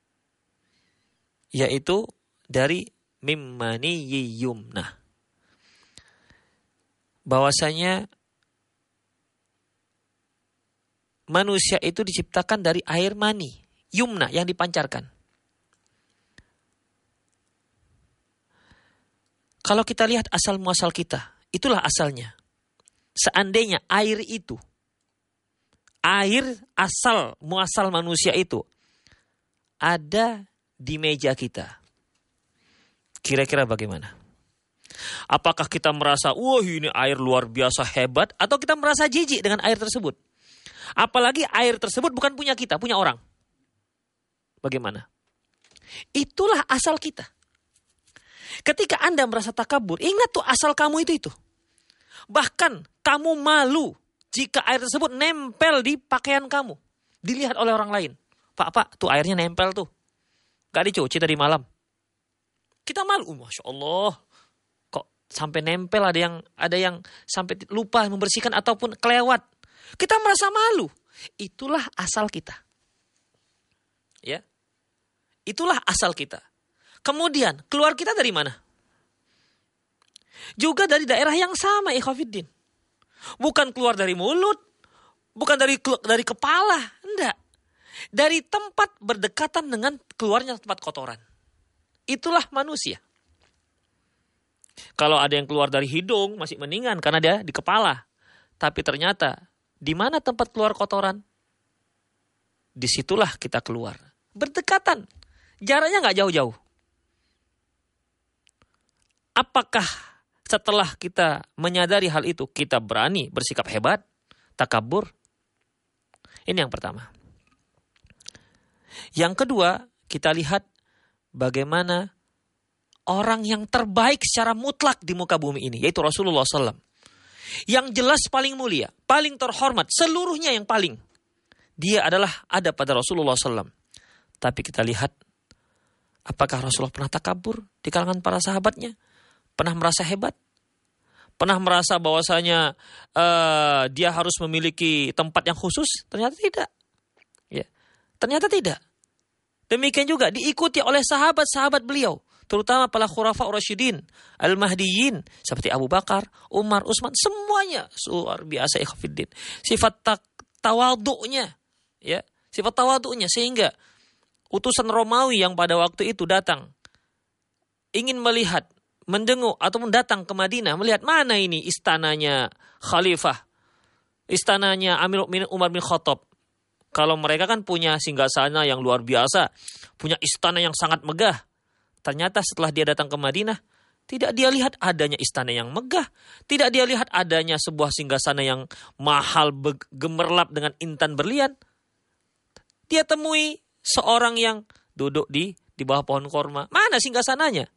Speaker 1: yaitu dari mimmani yumna. Bahwasanya manusia itu diciptakan dari air mani, yumna yang dipancarkan. Kalau kita lihat asal muasal kita, itulah asalnya. Seandainya air itu, air asal muasal manusia itu ada di meja kita, kira-kira bagaimana? Apakah kita merasa, wah ini air luar biasa hebat, atau kita merasa jijik dengan air tersebut? Apalagi air tersebut bukan punya kita, punya orang. Bagaimana? Itulah asal kita. Ketika Anda merasa takabur, ingat tuh asal kamu itu itu. Bahkan kamu malu jika air tersebut nempel di pakaian kamu. Dilihat oleh orang lain. Pak, pak, tuh airnya nempel tuh. Gak dicuci tadi malam. Kita malu, Masya Allah. Kok sampai nempel, ada yang ada yang sampai lupa membersihkan ataupun kelewat. Kita merasa malu. Itulah asal kita. Ya. Itulah asal kita. Kemudian, keluar kita dari mana? Juga dari daerah yang sama, ikhwafiddin. Bukan keluar dari mulut, bukan dari dari kepala, enggak. Dari tempat berdekatan dengan keluarnya tempat kotoran. Itulah manusia. Kalau ada yang keluar dari hidung, masih mendingan karena dia di kepala. Tapi ternyata, di mana tempat keluar kotoran? Disitulah kita keluar. Berdekatan. Jaraknya nggak jauh-jauh. Apakah setelah kita menyadari hal itu, kita berani bersikap hebat, takabur? Ini yang pertama. Yang kedua, kita lihat bagaimana orang yang terbaik secara mutlak di muka bumi ini, yaitu Rasulullah shallallahu alaihi wasallam. Yang jelas paling mulia, paling terhormat, seluruhnya yang paling. Dia adalah ada pada Rasulullah shallallahu alaihi wasallam. Tapi kita lihat, apakah Rasulullah pernah takabur di kalangan para sahabatnya? Pernah merasa hebat? Pernah merasa bahwasanya uh, dia harus memiliki tempat yang khusus? Ternyata tidak. Ya, ternyata tidak. Demikian juga diikuti oleh sahabat-sahabat beliau. terutama para khulafa Rasyidin, Al-Mahdiyin seperti Abu Bakar, Umar, Utsman, semuanya luar biasa ikhwatiddin. Sifat tawadhu'nya, ya, sifat tawadhu'nya sehingga utusan Romawi yang pada waktu itu datang ingin melihat, mendengung ataupun datang ke Madinah melihat mana ini istananya khalifah, istananya Amirul Mukminin Umar bin Khattab. Kalau mereka kan punya singgasana yang luar biasa, punya istana yang sangat megah. Ternyata setelah dia datang ke Madinah, tidak dia lihat adanya istana yang megah. Tidak dia lihat adanya sebuah singgasana yang mahal gemerlap dengan intan berlian. Dia temui seorang yang duduk di di bawah pohon korma. Mana singgasananya?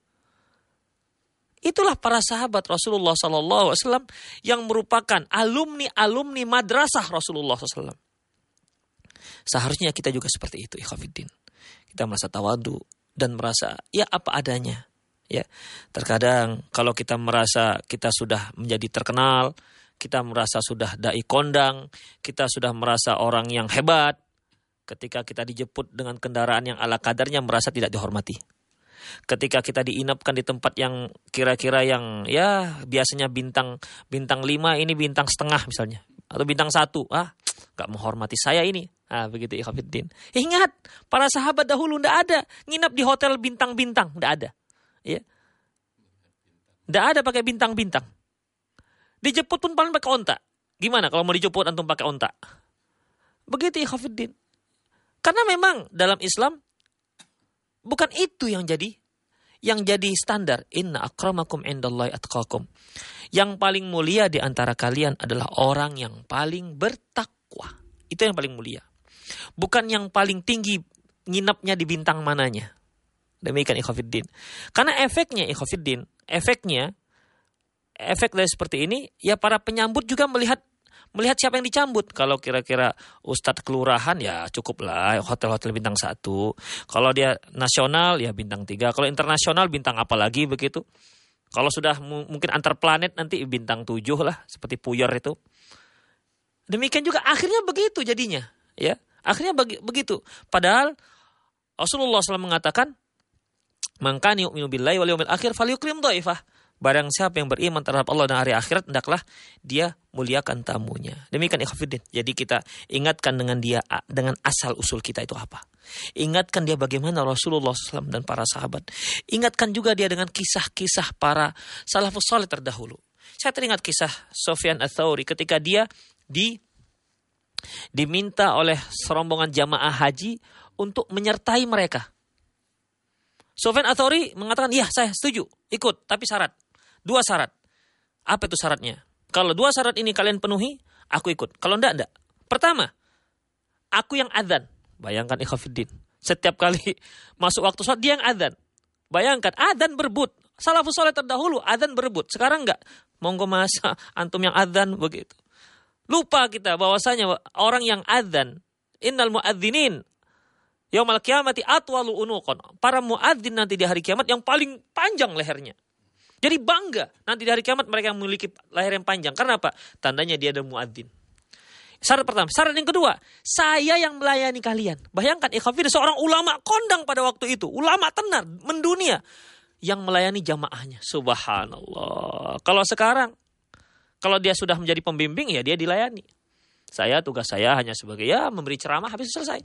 Speaker 1: Itulah para sahabat Rasulullah Sallallahu Alaihi Wasallam yang merupakan alumni-alumni madrasah Rasulullah Sallallahu Alaihi Wasallam. Seharusnya kita juga seperti itu, ikhwatiddin. Kita merasa tawadu dan merasa ya apa adanya. Ya, terkadang kalau kita merasa kita sudah menjadi terkenal, kita merasa sudah dai kondang, kita sudah merasa orang yang hebat, ketika kita dijemput dengan kendaraan yang ala kadarnya merasa tidak dihormati. Ketika kita diinapkan di tempat yang kira-kira yang ya biasanya bintang bintang lima, ini bintang setengah misalnya, atau bintang satu, ah gak menghormati saya ini. Ah, begitu ikhwatiddin. Ingat, para sahabat dahulu ndak ada nginap di hotel bintang-bintang, ndak ada. Ya. Ndak ada pakai bintang-bintang. Dijemput pun paling pakai onta. Gimana kalau mau dijemput antum pakai onta? Begitu ikhwatiddin. Karena memang dalam Islam bukan itu yang jadi yang jadi standar. Inna akramakum indallahi atqakum. Yang paling mulia di antara kalian adalah orang yang paling bertakwa. Itu yang paling mulia. Bukan yang paling tinggi nginapnya di bintang mananya. Demikian ikhwatiddin. Karena efeknya ikhwatiddin, efeknya efek dari seperti ini ya para penyambut juga melihat melihat siapa yang dicambut. Kalau kira-kira ustadz kelurahan ya cukuplah hotel-hotel bintang satu. Kalau dia nasional ya bintang tiga. Kalau internasional bintang apa lagi begitu. Kalau sudah m- mungkin antar planet nanti bintang tujuh lah seperti Puyer itu. Demikian juga akhirnya begitu jadinya, ya. Akhirnya bagi, begitu. Padahal Rasulullah shallallahu alaihi wasallam mengatakan, "Man kana yu'minu billahi wal yawmil akhir falyukrim dhaifah." Barang siapa yang beriman terhadap Allah dan hari akhirat, hendaklah dia muliakan tamunya. Demikian ikhwatiddin. Jadi kita ingatkan dengan dia, dengan asal usul kita itu apa. Ingatkan dia bagaimana Rasulullah shallallahu alaihi wasallam dan para sahabat. Ingatkan juga dia dengan kisah-kisah para salafus saleh terdahulu. Saya teringat kisah Sufyan Ats-Tsauri ketika dia di diminta oleh serombongan jamaah haji untuk menyertai mereka. Sufyan Ats-Tsauri mengatakan, "Iya, saya setuju, ikut, tapi syarat. Dua syarat." Apa itu syaratnya? Kalau dua syarat ini kalian penuhi, aku ikut. Kalau enggak, enggak. Pertama, aku yang adzan. Bayangkan ikhwatiddin. Setiap kali masuk waktu sholat, dia yang adzan. Bayangkan, adzan berebut. Salafus saleh terdahulu, adzan berebut. Sekarang enggak. Monggo mas, antum yang adzan, begitu. Lupa kita bahwasanya orang yang adzan, innal muadzinin yaumal qiyamati atwalu unuqan. Para muadzin nanti di hari kiamat yang paling panjang lehernya. Jadi bangga nanti di hari kiamat mereka yang memiliki leher yang panjang. Karena apa? Tandanya dia adalah muadzin. Syarat pertama. Syarat yang kedua, saya yang melayani kalian. Bayangkan ikhwatiddin, seorang ulama kondang pada waktu itu, ulama tenar mendunia yang melayani jamaahnya. Subhanallah. Kalau sekarang kalau dia sudah menjadi pembimbing, ya dia dilayani. Saya, tugas saya hanya sebagai ya memberi ceramah, habis selesai.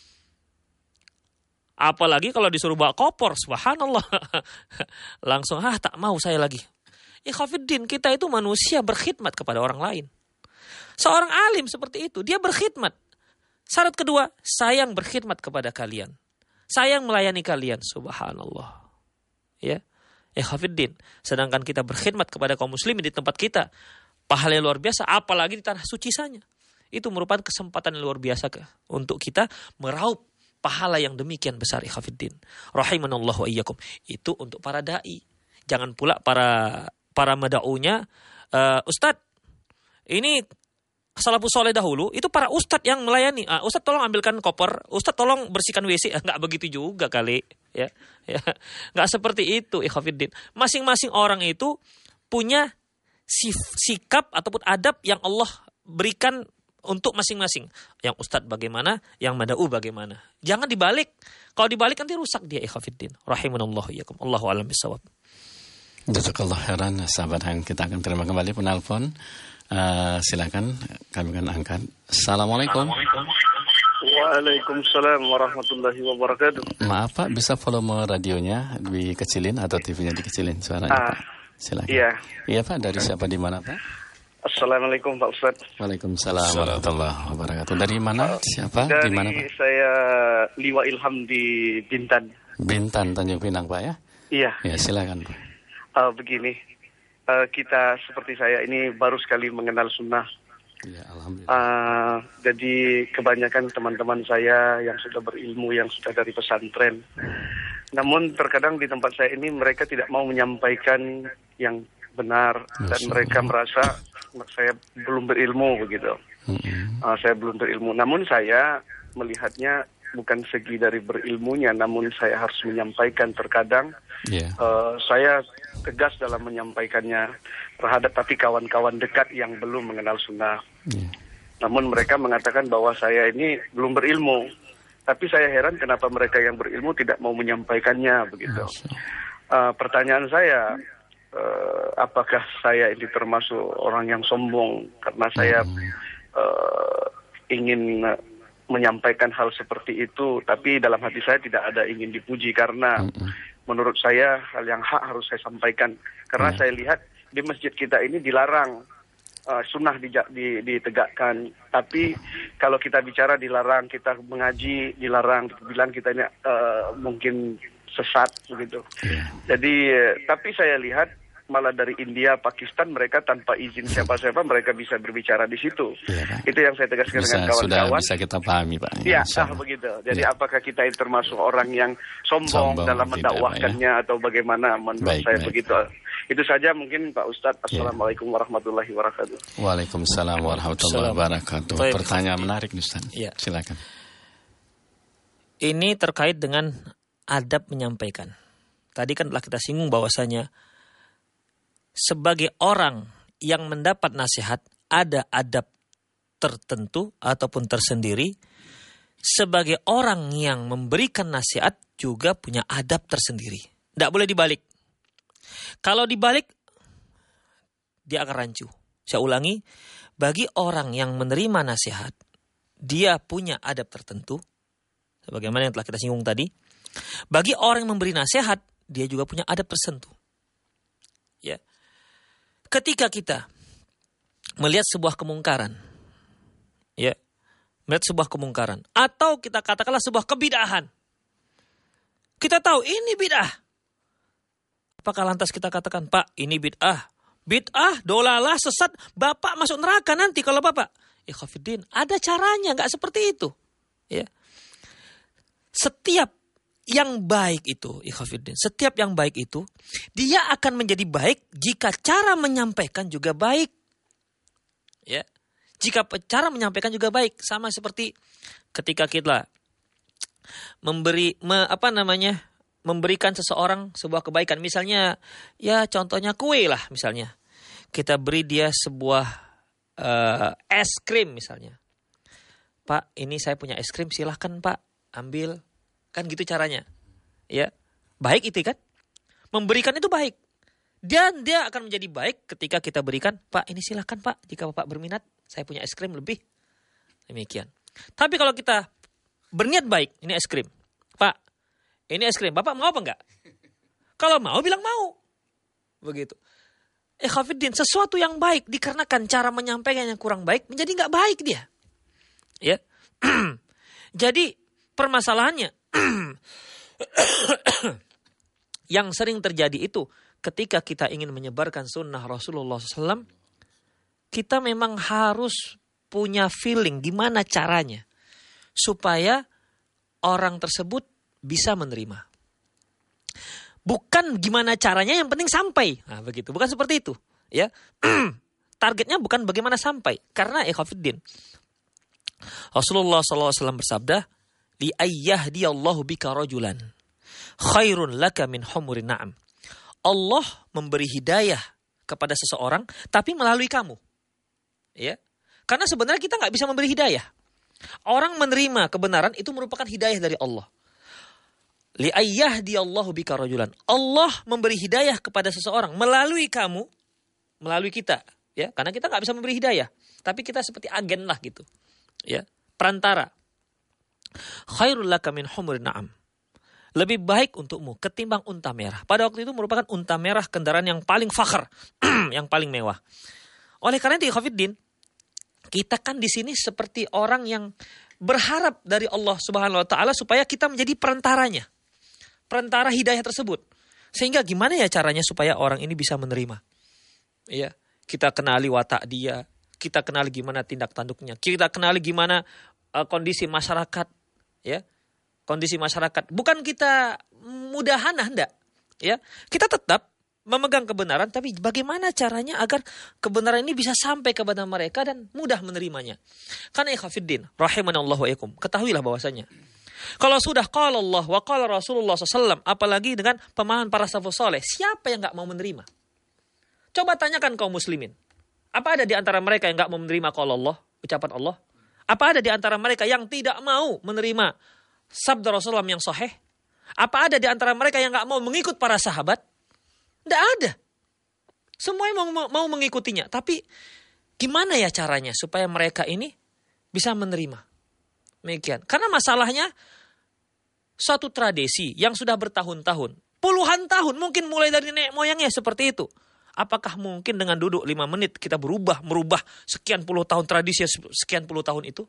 Speaker 1: Apalagi kalau disuruh bawa kopor, subhanallah. Langsung, ah tak mau saya lagi. Ikhwatiddin, kita itu manusia berkhidmat kepada orang lain. Seorang alim seperti itu, dia berkhidmat. Syarat kedua, sayang berkhidmat kepada kalian. Sayang melayani kalian, subhanallah. Ya, ikhwatiddin. Sedangkan kita berkhidmat kepada kaum muslimin di tempat kita, pahala yang luar biasa, apalagi di tanah suci saja. Itu merupakan kesempatan yang luar biasa ke, untuk kita meraup pahala yang demikian besar ikhwatiddin. Rahimanallahu wa iyyakum. Itu untuk para dai. Jangan pula para para madaunya, uh, Ustadz, ini salafus saleh dahulu, itu para ustadz yang melayani. Uh, Ustadz tolong ambilkan koper, Ustadz tolong bersihkan W C. Enggak begitu juga kali, ya. Ya. Enggak seperti itu ikhwatiddin. Masing-masing orang itu punya sikap ataupun adab yang Allah berikan untuk masing-masing. Yang ustadz bagaimana, yang mada'u bagaimana. Jangan dibalik. Kalau dibalik nanti rusak dia, ikhwafiddin. Rahimanallahu iyyakum. Allahu a'lam bishawab.
Speaker 2: Jazakallah khairan, sahabat Hang. Kita akan terima kembali penelpon. Uh, silakan kami akan angkat. Assalamualaikum.
Speaker 4: Waalaikumsalam warahmatullahi wabarakatuh.
Speaker 2: Maaf Pak, bisa volume radionya dikecilin atau T V-nya dikecilin suaranya
Speaker 4: ah,
Speaker 2: Pak? Silakan.
Speaker 4: Iya.
Speaker 2: Iya Pak, dari siapa di mana Pak?
Speaker 4: Assalamualaikum Pak Ustaz.
Speaker 2: Waalaikumsalam warahmatullahi wabarakatuh. Dari mana? Siapa?
Speaker 4: Dari
Speaker 2: di mana Pak?
Speaker 4: Saya Liwa Ilham di Bintan.
Speaker 2: Bintan, Tanjung Pinang Pak ya?
Speaker 4: Iya.
Speaker 2: Ya silakan Pak.
Speaker 4: Uh, begini, uh, kita seperti saya ini baru sekali mengenal sunnah.
Speaker 2: Ya, alhamdulillah.
Speaker 4: Uh, jadi kebanyakan teman-teman saya yang sudah berilmu, yang sudah dari pesantren. Namun terkadang di tempat saya ini mereka tidak mau menyampaikan yang benar dan mereka merasa saya belum berilmu begitu. Mm-hmm. Uh, saya belum berilmu. Namun saya melihatnya bukan segi dari berilmunya, namun saya harus menyampaikan terkadang. Yeah. Uh, saya tegas dalam menyampaikannya terhadap tapi kawan-kawan dekat yang belum mengenal sunnah. Yeah. Namun mereka mengatakan bahwa saya ini belum berilmu. Tapi saya heran kenapa mereka yang berilmu tidak mau menyampaikannya begitu. Uh, pertanyaan saya, uh, apakah saya ini termasuk orang yang sombong karena saya uh, ingin menyampaikan hal seperti itu, tapi dalam hati saya tidak ada ingin dipuji karena menurut saya hal yang hak harus saya sampaikan. Karena saya lihat di masjid kita ini dilarang uh, sunnah di, di, ditegakkan. Tapi kalau kita bicara dilarang, kita mengaji dilarang, bilang kita ini uh, mungkin sesat begitu. Jadi uh, tapi saya lihat malah dari India, Pakistan mereka tanpa izin siapa-siapa mereka bisa berbicara di situ. Ya, itu yang saya tegaskan
Speaker 2: bisa,
Speaker 4: dengan kawan-kawan.
Speaker 2: Sudah bisa kita pahami Pak.
Speaker 4: Iya, ah, begitu. Jadi ya. Apakah kita ini termasuk orang yang sombong, sombong dalam mendakwahkannya ya. Atau bagaimana? Menurut baik, saya baik. Begitu. Itu saja mungkin Pak Ustadz. Assalamualaikum ya. warahmatullahi wabarakatuh.
Speaker 2: Waalaikumsalam warahmatullahi wabarakatuh. Baik. Pertanyaan menarik Ustadz. Ya. Silakan.
Speaker 1: Ini terkait dengan adab menyampaikan. Tadi kan telah kita singgung bahwasanya sebagai orang yang mendapat nasihat ada adab tertentu ataupun tersendiri. Sebagai orang yang memberikan nasihat juga punya adab tersendiri. Tidak boleh dibalik. Kalau dibalik dia akan rancu. Saya ulangi, bagi orang yang menerima nasihat dia punya adab tertentu. Sebagaimana yang telah kita singgung tadi. Bagi orang yang memberi nasihat dia juga punya adab tertentu. Ya. Ketika kita melihat sebuah kemungkaran, ya, melihat sebuah kemungkaran, atau kita katakanlah sebuah kebid'ahan, kita tahu ini bid'ah. Apakah lantas kita katakan, Pak, ini bid'ah, bid'ah, dolalah, sesat, Bapak masuk neraka nanti kalau Bapak? Ikhwafiddin, ada caranya, nggak seperti itu. Ya, setiap yang baik itu, ikhwafiddin, setiap yang baik itu, dia akan menjadi baik jika cara menyampaikan juga baik. Ya, jika cara menyampaikan juga baik, sama seperti ketika kita memberi, me, apa namanya, memberikan seseorang sebuah kebaikan, misalnya, ya contohnya kue lah, misalnya, kita beri dia sebuah uh, es krim misalnya, Pak, ini saya punya es krim, silahkan Pak, ambil. Kan gitu caranya. Ya. Baik itu kan? Memberikan itu baik. Dan dia akan menjadi baik ketika kita berikan, Pak, ini silakan Pak, jika Bapak berminat, saya punya es krim lebih. Demikian. Tapi kalau kita berniat baik, ini es krim. Pak, ini es krim. Bapak mau apa enggak? Kalau mau bilang mau. Begitu. Eh Khafiddin, sesuatu yang baik dikarenakan cara menyampaikan yang kurang baik menjadi enggak baik dia. Ya. Jadi permasalahannya yang sering terjadi itu ketika kita ingin menyebarkan sunnah Rasulullah shallallahu alaihi wasallam, kita memang harus punya feeling gimana caranya supaya orang tersebut bisa menerima. Bukan gimana caranya, yang penting sampai. Nah, begitu. Bukan seperti itu, ya. Targetnya bukan bagaimana sampai, karena ikhwafiddin, Rasulullah shallallahu alaihi wasallam bersabda, li ayyahdiyallahu bika rajulan khairun laka min humurin na'am. Allah memberi hidayah kepada seseorang tapi melalui kamu. Ya. Karena sebenarnya kita nggak bisa memberi hidayah. Orang menerima kebenaran itu merupakan hidayah dari Allah. Li'ayyahdiyallahu bika rajulan. Allah memberi hidayah kepada seseorang melalui kamu, melalui kita, ya. Karena kita nggak bisa memberi hidayah, tapi kita seperti agen lah gitu, ya, perantara. Khairul laka min humurin na'am. Lebih baik untukmu ketimbang unta merah. Pada waktu itu merupakan unta merah kendaraan yang paling fakhr, yang paling mewah. Oleh karena itu, ikhwatiddin, kita kan di sini seperti orang yang berharap dari Allah Subhanahu wa taala supaya kita menjadi perantaranya. Perantara hidayah tersebut. Sehingga gimana ya caranya supaya orang ini bisa menerima? Ya, kita kenali watak dia, kita kenali gimana tindak tanduknya, kita kenali gimana uh, kondisi masyarakat, ya. Kondisi masyarakat. Bukan kita mudahana, enggak, ya. Kita tetap memegang kebenaran, tapi bagaimana caranya agar kebenaran ini bisa sampai kepada mereka dan mudah menerimanya. Karena ikhwatiddin, rahimanallahu wa iyyakum, ketahuilah bahwasanya kalau sudah qala Allah wa qala Rasulullah shallallahu alaihi wasallam, apalagi dengan pemahaman para salafus saleh, siapa yang enggak mau menerima? Coba tanyakan kaum muslimin. Apa ada di antara mereka yang enggak mau menerima qala Allah, ucapan Allah? Apa ada di antara mereka yang tidak mau menerima sabda Rasulullah yang sahih? Apa ada di antara mereka yang enggak mau mengikut para sahabat? Tidak ada. Semuanya mau, mau mengikutinya. Tapi gimana ya caranya supaya mereka ini bisa menerima? Demikian. Karena masalahnya suatu tradisi yang sudah bertahun-tahun, puluhan tahun, mungkin mulai dari nenek moyangnya seperti itu. Apakah mungkin dengan duduk lima menit kita berubah, merubah sekian puluh tahun tradisi, sekian puluh tahun itu?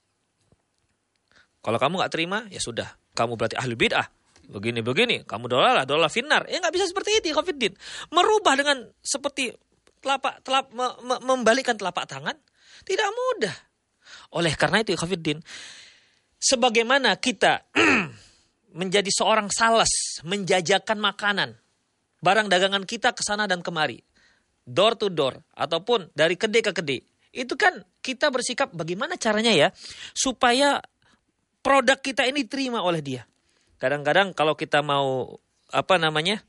Speaker 1: Kalau kamu gak terima, ya sudah. Kamu berarti ahli bid'ah. Begini-begini, kamu dolalah, dolalah finnar. Ya nggak bisa seperti itu, ikhwatiddin. Merubah dengan seperti telapak, telap, me, me, membalikkan telapak tangan, tidak mudah. Oleh karena itu, ikhwatiddin, sebagaimana kita menjadi seorang sales, menjajakan makanan, barang dagangan kita ke sana dan kemari, door to door, ataupun dari kedai ke kedai, itu kan kita bersikap bagaimana caranya ya, supaya produk kita ini diterima oleh dia. Kadang-kadang kalau kita mau apa namanya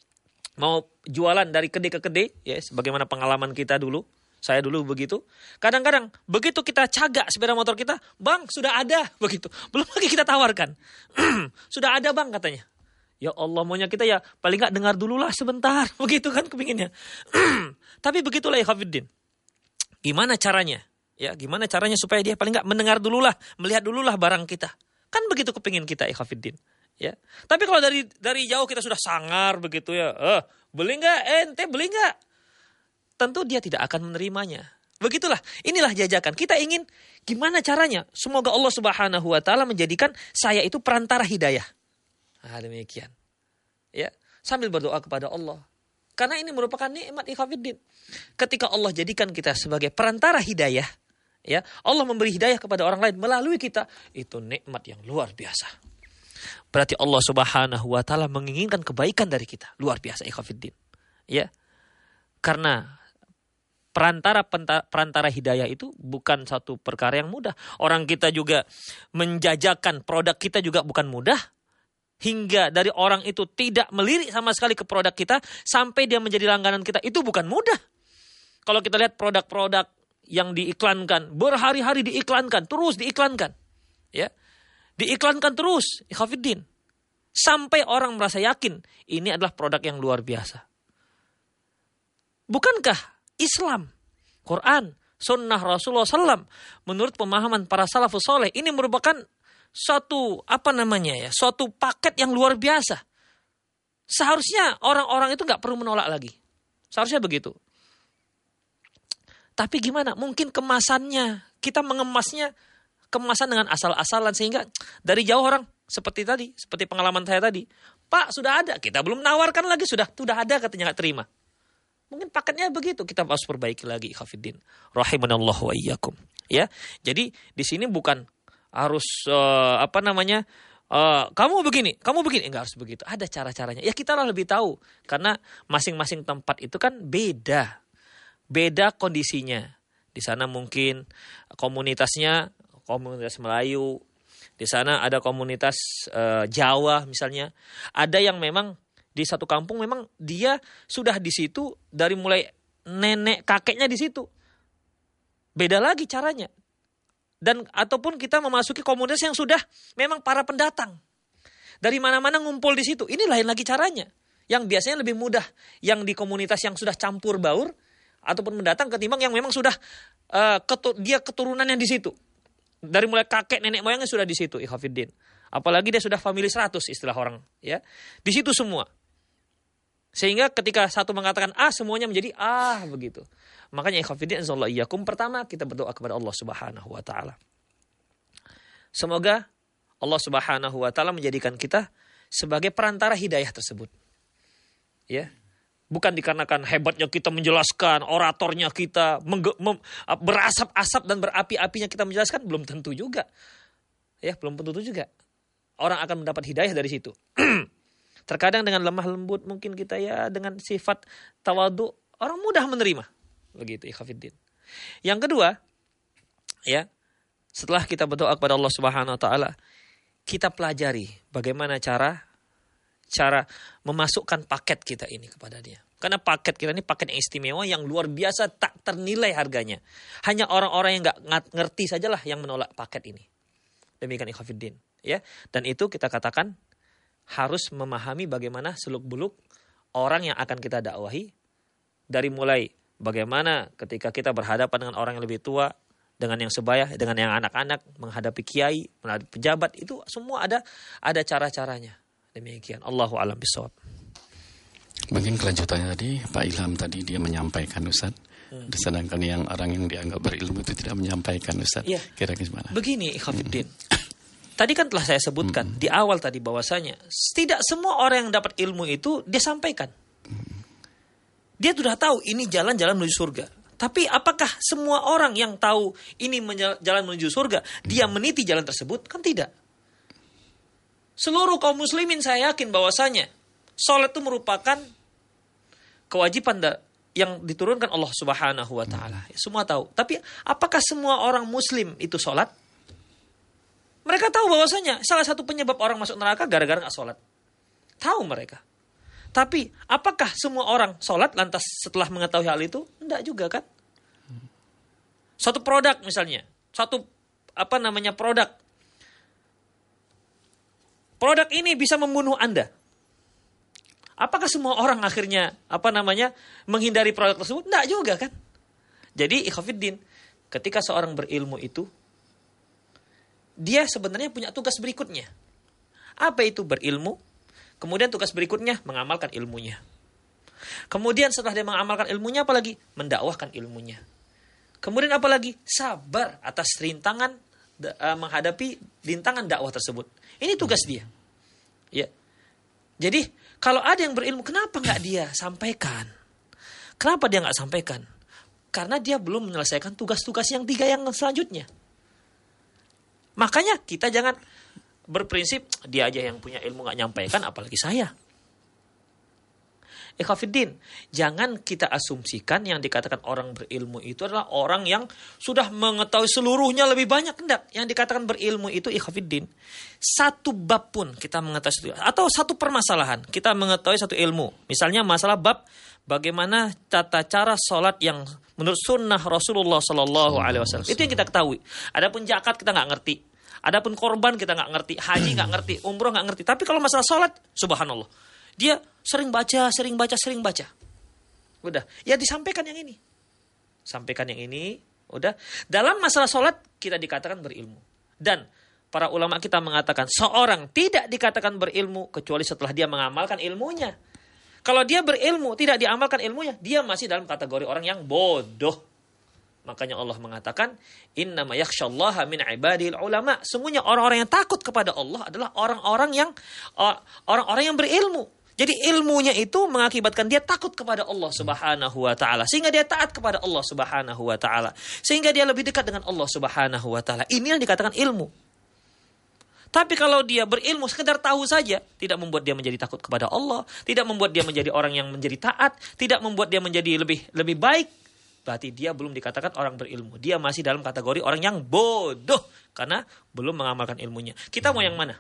Speaker 1: mau jualan dari kedai ke kedai, ya, sebagaimana pengalaman kita dulu, saya dulu begitu. Kadang-kadang begitu kita cagak sepeda motor kita, bang sudah ada begitu, belum lagi kita tawarkan, sudah ada bang katanya. Ya Allah, maunya kita ya paling nggak dengar dulu lah sebentar, begitu kan kepinginnya. Tapi begitulah ya ikhwatiddin. Gimana caranya? Ya, gimana caranya supaya dia paling nggak mendengar dulu lah, melihat dulu lah barang kita. Kan begitu kepingin kita ikhwatiddin. Ya, tapi kalau dari dari jauh kita sudah sangar begitu ya, eh, beli nggak, ente beli nggak? Tentu dia tidak akan menerimanya. Begitulah, inilah jajakan. Kita ingin gimana caranya? Semoga Allah Subhanahu Wa Taala menjadikan saya itu perantara hidayah. Nah, demikian. Ya, sambil berdoa kepada Allah. Karena ini merupakan nikmat ikhwatiddin. Ketika Allah jadikan kita sebagai perantara hidayah, ya, Allah memberi hidayah kepada orang lain melalui kita, itu nikmat yang luar biasa. Berarti Allah Subhanahu wa taala menginginkan kebaikan dari kita. Luar biasa ikhwatiddin. Ya. Karena perantara perantara hidayah itu bukan satu perkara yang mudah. Orang kita juga menjajakan produk kita juga bukan mudah. Hingga dari orang itu tidak melirik sama sekali ke produk kita sampai dia menjadi langganan kita, itu bukan mudah. Kalau kita lihat produk-produk yang diiklankan, berhari-hari diiklankan, terus diiklankan. Ya. Diiklankan terus, ikhwatiddin. Sampai orang merasa yakin ini adalah produk yang luar biasa. Bukankah Islam, Quran, sunnah Rasulullah shallallahu alaihi wasallam menurut pemahaman para salafus soleh ini merupakan suatu apa namanya ya, suatu paket yang luar biasa. Seharusnya orang-orang itu nggak perlu menolak lagi. Seharusnya begitu. Tapi gimana? Mungkin kemasannya, kita mengemasnya kemasan dengan asal-asalan sehingga dari jauh orang seperti tadi, seperti pengalaman saya tadi, Pak sudah ada, kita belum nawarkan lagi, sudah sudah ada katanya nggak terima. Mungkin paketnya begitu, kita harus perbaiki lagi ikhwatiddin. Rahimanallahu wa iyyakum. Ya, jadi di sini bukan harus uh, apa namanya uh, kamu begini, kamu begini, enggak harus begitu. Ada cara-caranya. Ya kita lah lebih tahu karena masing-masing tempat itu kan beda, beda kondisinya. Di sana mungkin komunitasnya komunitas Melayu, di sana ada komunitas uh, Jawa misalnya. Ada yang memang di satu kampung memang dia sudah di situ dari mulai nenek kakeknya di situ. Beda lagi caranya. Dan ataupun kita memasuki komunitas yang sudah memang para pendatang. Dari mana-mana ngumpul di situ. Ini lain lagi caranya. Yang biasanya lebih mudah. Yang di komunitas yang sudah campur baur. Ataupun mendatang ketimbang yang memang sudah uh, ketu- dia keturunannya di situ. Dari mulai kakek nenek moyangnya sudah di situ. Ikhwafiddin. Apalagi dia sudah family seratus istilah orang. Ya, di situ semua. Sehingga ketika satu mengatakan A, semuanya menjadi A begitu. Makanya ikhwafiddin insyaallah iyyakum, pertama kita berdoa kepada Allah Subhanahu wa taala. Semoga Allah Subhanahu wa taala menjadikan kita sebagai perantara hidayah tersebut. Ya. Bukan dikarenakan hebatnya kita menjelaskan, oratornya kita mengge- mem- berasap-asap dan berapi-apinya kita menjelaskan, belum tentu juga. Ya, belum tentu juga. Orang akan mendapat hidayah dari situ. Terkadang dengan lemah lembut mungkin kita ya dengan sifat tawadu, orang mudah menerima. Begitu ikhwafiddin. Yang kedua, ya, setelah kita berdoa kepada Allah Subhanahu wa taala, kita pelajari bagaimana cara cara memasukkan paket kita ini kepada dia. Karena paket kita ini paket yang istimewa yang luar biasa tak ternilai harganya. Hanya orang-orang yang gak ngerti sajalah yang menolak paket ini. Demikian ikhwafiddin. Ya. Dan itu kita katakan harus memahami bagaimana seluk-beluk orang yang akan kita dakwahi. Dari mulai bagaimana ketika kita berhadapan dengan orang yang lebih tua, dengan yang sebaya, dengan yang anak-anak, menghadapi kiai, menghadapi pejabat, itu semua ada ada cara-caranya. Demikian. Allahu a'lam bishawab.
Speaker 2: Mungkin kelanjutannya tadi Pak Ilham tadi dia menyampaikan Ustaz. Hmm. Sedangkan yang orang yang dianggap berilmu itu tidak menyampaikan Ustaz. Ya. Kira-kira gimana?
Speaker 1: Begini ikhwafiddin. Hmm. Tadi kan telah saya sebutkan hmm. di awal tadi bahwasanya tidak semua orang yang dapat ilmu itu dia sampaikan. Hmm. Dia sudah tahu ini jalan-jalan menuju surga. Tapi apakah semua orang yang tahu ini jalan menuju surga dia hmm. meniti jalan tersebut? Kan tidak. Seluruh kaum muslimin saya yakin bahwasanya salat itu merupakan kewajiban yang diturunkan Allah Subhanahu wa taala. Semua tahu. Tapi apakah semua orang muslim itu salat? Mereka tahu bahwasanya salah satu penyebab orang masuk neraka gara-gara enggak salat. Tahu mereka. Tapi apakah semua orang salat lantas setelah mengetahui hal itu? Enggak juga kan? Satu produk misalnya, satu apa namanya produk Produk ini bisa membunuh Anda. Apakah semua orang akhirnya apa namanya menghindari produk tersebut? Enggak juga kan? Jadi ikhwafiddin, ketika seorang berilmu itu dia sebenarnya punya tugas berikutnya. Apa itu berilmu? Kemudian tugas berikutnya mengamalkan ilmunya. Kemudian setelah dia mengamalkan ilmunya apalagi? Mendakwahkan ilmunya. Kemudian apalagi? Sabar atas rintangan uh, menghadapi rintangan dakwah tersebut. Ini tugas dia. Ya. Jadi kalau ada yang berilmu, kenapa nggak dia sampaikan? Kenapa dia nggak sampaikan? Karena dia belum menyelesaikan tugas-tugas yang tiga yang selanjutnya. Makanya kita jangan berprinsip dia aja yang punya ilmu nggak nyampaikan, apalagi saya. Ikhwafiddin, jangan kita asumsikan yang dikatakan orang berilmu itu adalah orang yang sudah mengetahui seluruhnya lebih banyak. Tidak, yang dikatakan berilmu itu ikhwafiddin, satu bab pun kita mengetahui, atau satu permasalahan kita mengetahui satu ilmu. Misalnya masalah bab bagaimana tata cara sholat yang menurut sunnah Rasulullah Sallallahu Alaihi Wasallam. Itu yang kita ketahui. Adapun zakat kita nggak ngerti. Adapun korban kita nggak ngerti. Haji nggak ngerti. Umroh nggak ngerti. Tapi kalau masalah sholat, subhanallah, dia sering baca, sering baca, sering baca. Udah, ya disampaikan yang ini. Sampaikan yang ini, udah. Dalam masalah sholat, kita dikatakan berilmu. Dan para ulama kita mengatakan, seorang tidak dikatakan berilmu, kecuali setelah dia mengamalkan ilmunya. Kalau dia berilmu, tidak diamalkan ilmunya, dia masih dalam kategori orang yang bodoh. Makanya Allah mengatakan, innama yakhsyallaha min ibadil ulama. Sungguhnya orang-orang yang takut kepada Allah adalah orang-orang yang orang-orang yang berilmu. Jadi ilmunya itu mengakibatkan dia takut kepada Allah Subhanahu wa taala, sehingga dia taat kepada Allah Subhanahu wa taala, sehingga dia lebih dekat dengan Allah Subhanahu wa taala. Ini yang dikatakan ilmu. Tapi kalau dia berilmu sekedar tahu saja, tidak membuat dia menjadi takut kepada Allah, tidak membuat dia menjadi orang yang menjadi taat, tidak membuat dia menjadi lebih lebih baik, berarti dia belum dikatakan orang berilmu. Dia masih dalam kategori orang yang bodoh karena belum mengamalkan ilmunya. Kita mau yang mana?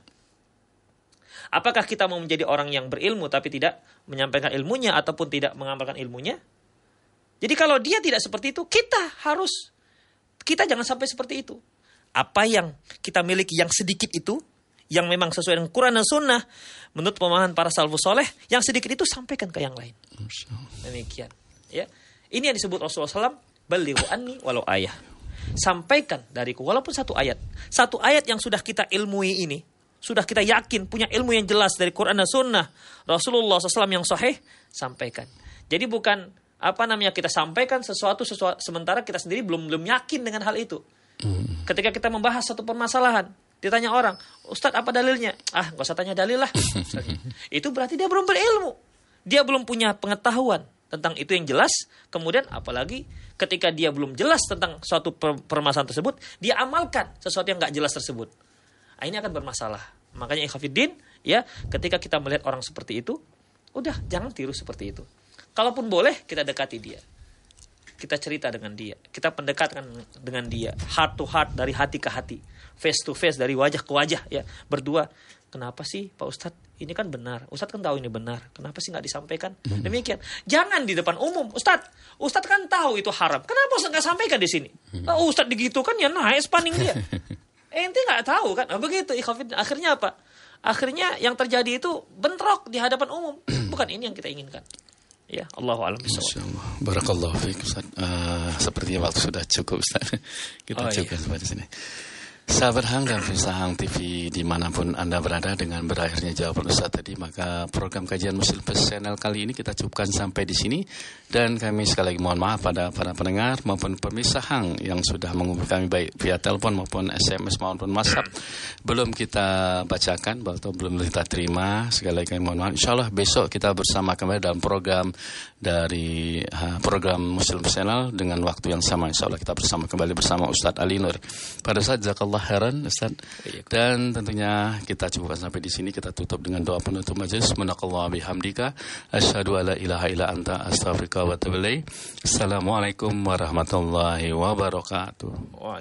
Speaker 1: Apakah kita mau menjadi orang yang berilmu tapi tidak menyampaikan ilmunya ataupun tidak mengamalkan ilmunya? Jadi kalau dia tidak seperti itu, kita harus Kita jangan sampai seperti itu. Apa yang kita miliki yang sedikit itu, yang memang sesuai dengan Quran dan Sunnah, menurut pemahaman para salafus soleh, yang sedikit itu sampaikan ke yang lain. Demikian. Ya, ini yang disebut Rasulullah shallallahu alaihi wasallam, balighu anni walau ayah. Sampaikan dariku walaupun satu ayat. Satu ayat yang sudah kita ilmui ini, sudah kita yakin punya ilmu yang jelas dari Quran dan Sunnah Rasulullah shallallahu alaihi wasallam yang sahih, sampaikan. Jadi bukan apa namanya kita sampaikan sesuatu, sesuatu sementara kita sendiri belum belum yakin dengan hal itu. Ketika kita membahas satu permasalahan, ditanya orang, Ustadz apa dalilnya? Ah, gak usah tanya dalil lah. Itu berarti dia belum berilmu. Dia belum punya pengetahuan tentang itu yang jelas. Kemudian apalagi ketika dia belum jelas tentang suatu permasalahan tersebut, dia amalkan sesuatu yang gak jelas tersebut. Nah, ini akan bermasalah. Makanya ikhwafiddin, ya, ketika kita melihat orang seperti itu, udah jangan tiru seperti itu. Kalaupun boleh, kita dekati dia. Kita cerita dengan dia, kita pendekatkan dengan dia, heart to heart, dari hati ke hati, face to face, dari wajah ke wajah, ya, berdua. Kenapa sih Pak Ustadz, ini kan benar, Ustadz kan tahu ini benar, kenapa sih nggak disampaikan? Demikian, jangan di depan umum. Ustadz, Ustadz kan tahu itu haram, kenapa Ustadz nggak sampaikan di sini? Oh, Ustadz begitu kan ya naik spanding dia. Eh, ente nggak tahu kan? Nah, begitu. Akhirnya apa? Akhirnya yang terjadi itu bentrok di hadapan umum. Bukan ini yang kita inginkan. Ya, Allahu a'lam bishawab.
Speaker 2: Masyaallah. Barakallahu fiik Ustaz. Uh, sepertinya waktu sudah cukup Ustaz. Kita
Speaker 1: oh,
Speaker 2: cukup
Speaker 1: iya.
Speaker 2: sampai di sini. Sahabat Hang dan Pemirsa Hang T V dimanapun Anda berada, dengan berakhirnya jawaban Ustaz tadi, maka program kajian Muslim Plus Channel kali ini kita cukupkan sampai di sini. Dan kami sekali lagi mohon maaf pada para pendengar maupun pemirsa Hang yang sudah menghubungi kami baik via telepon maupun S M S maupun WhatsApp. Belum kita bacakan atau belum kita terima, sekali lagi kami mohon maaf. Insyaallah besok kita bersama kembali dalam program dari uh, program Muslim Plus Channel dengan waktu yang sama. Insyaallah kita bersama kembali bersama Ustaz Ali Nur. Pada saat jazakallah khairan Ustaz. Dan tentunya kita cukupkan sampai di sini. Kita tutup dengan doa penutup majelis. Subhanakallah bihamdika asyhadu alla ilaha illa anta astaghfiruka wa atubu ilaik. Assalamualaikum warahmatullahi wabarakatuh.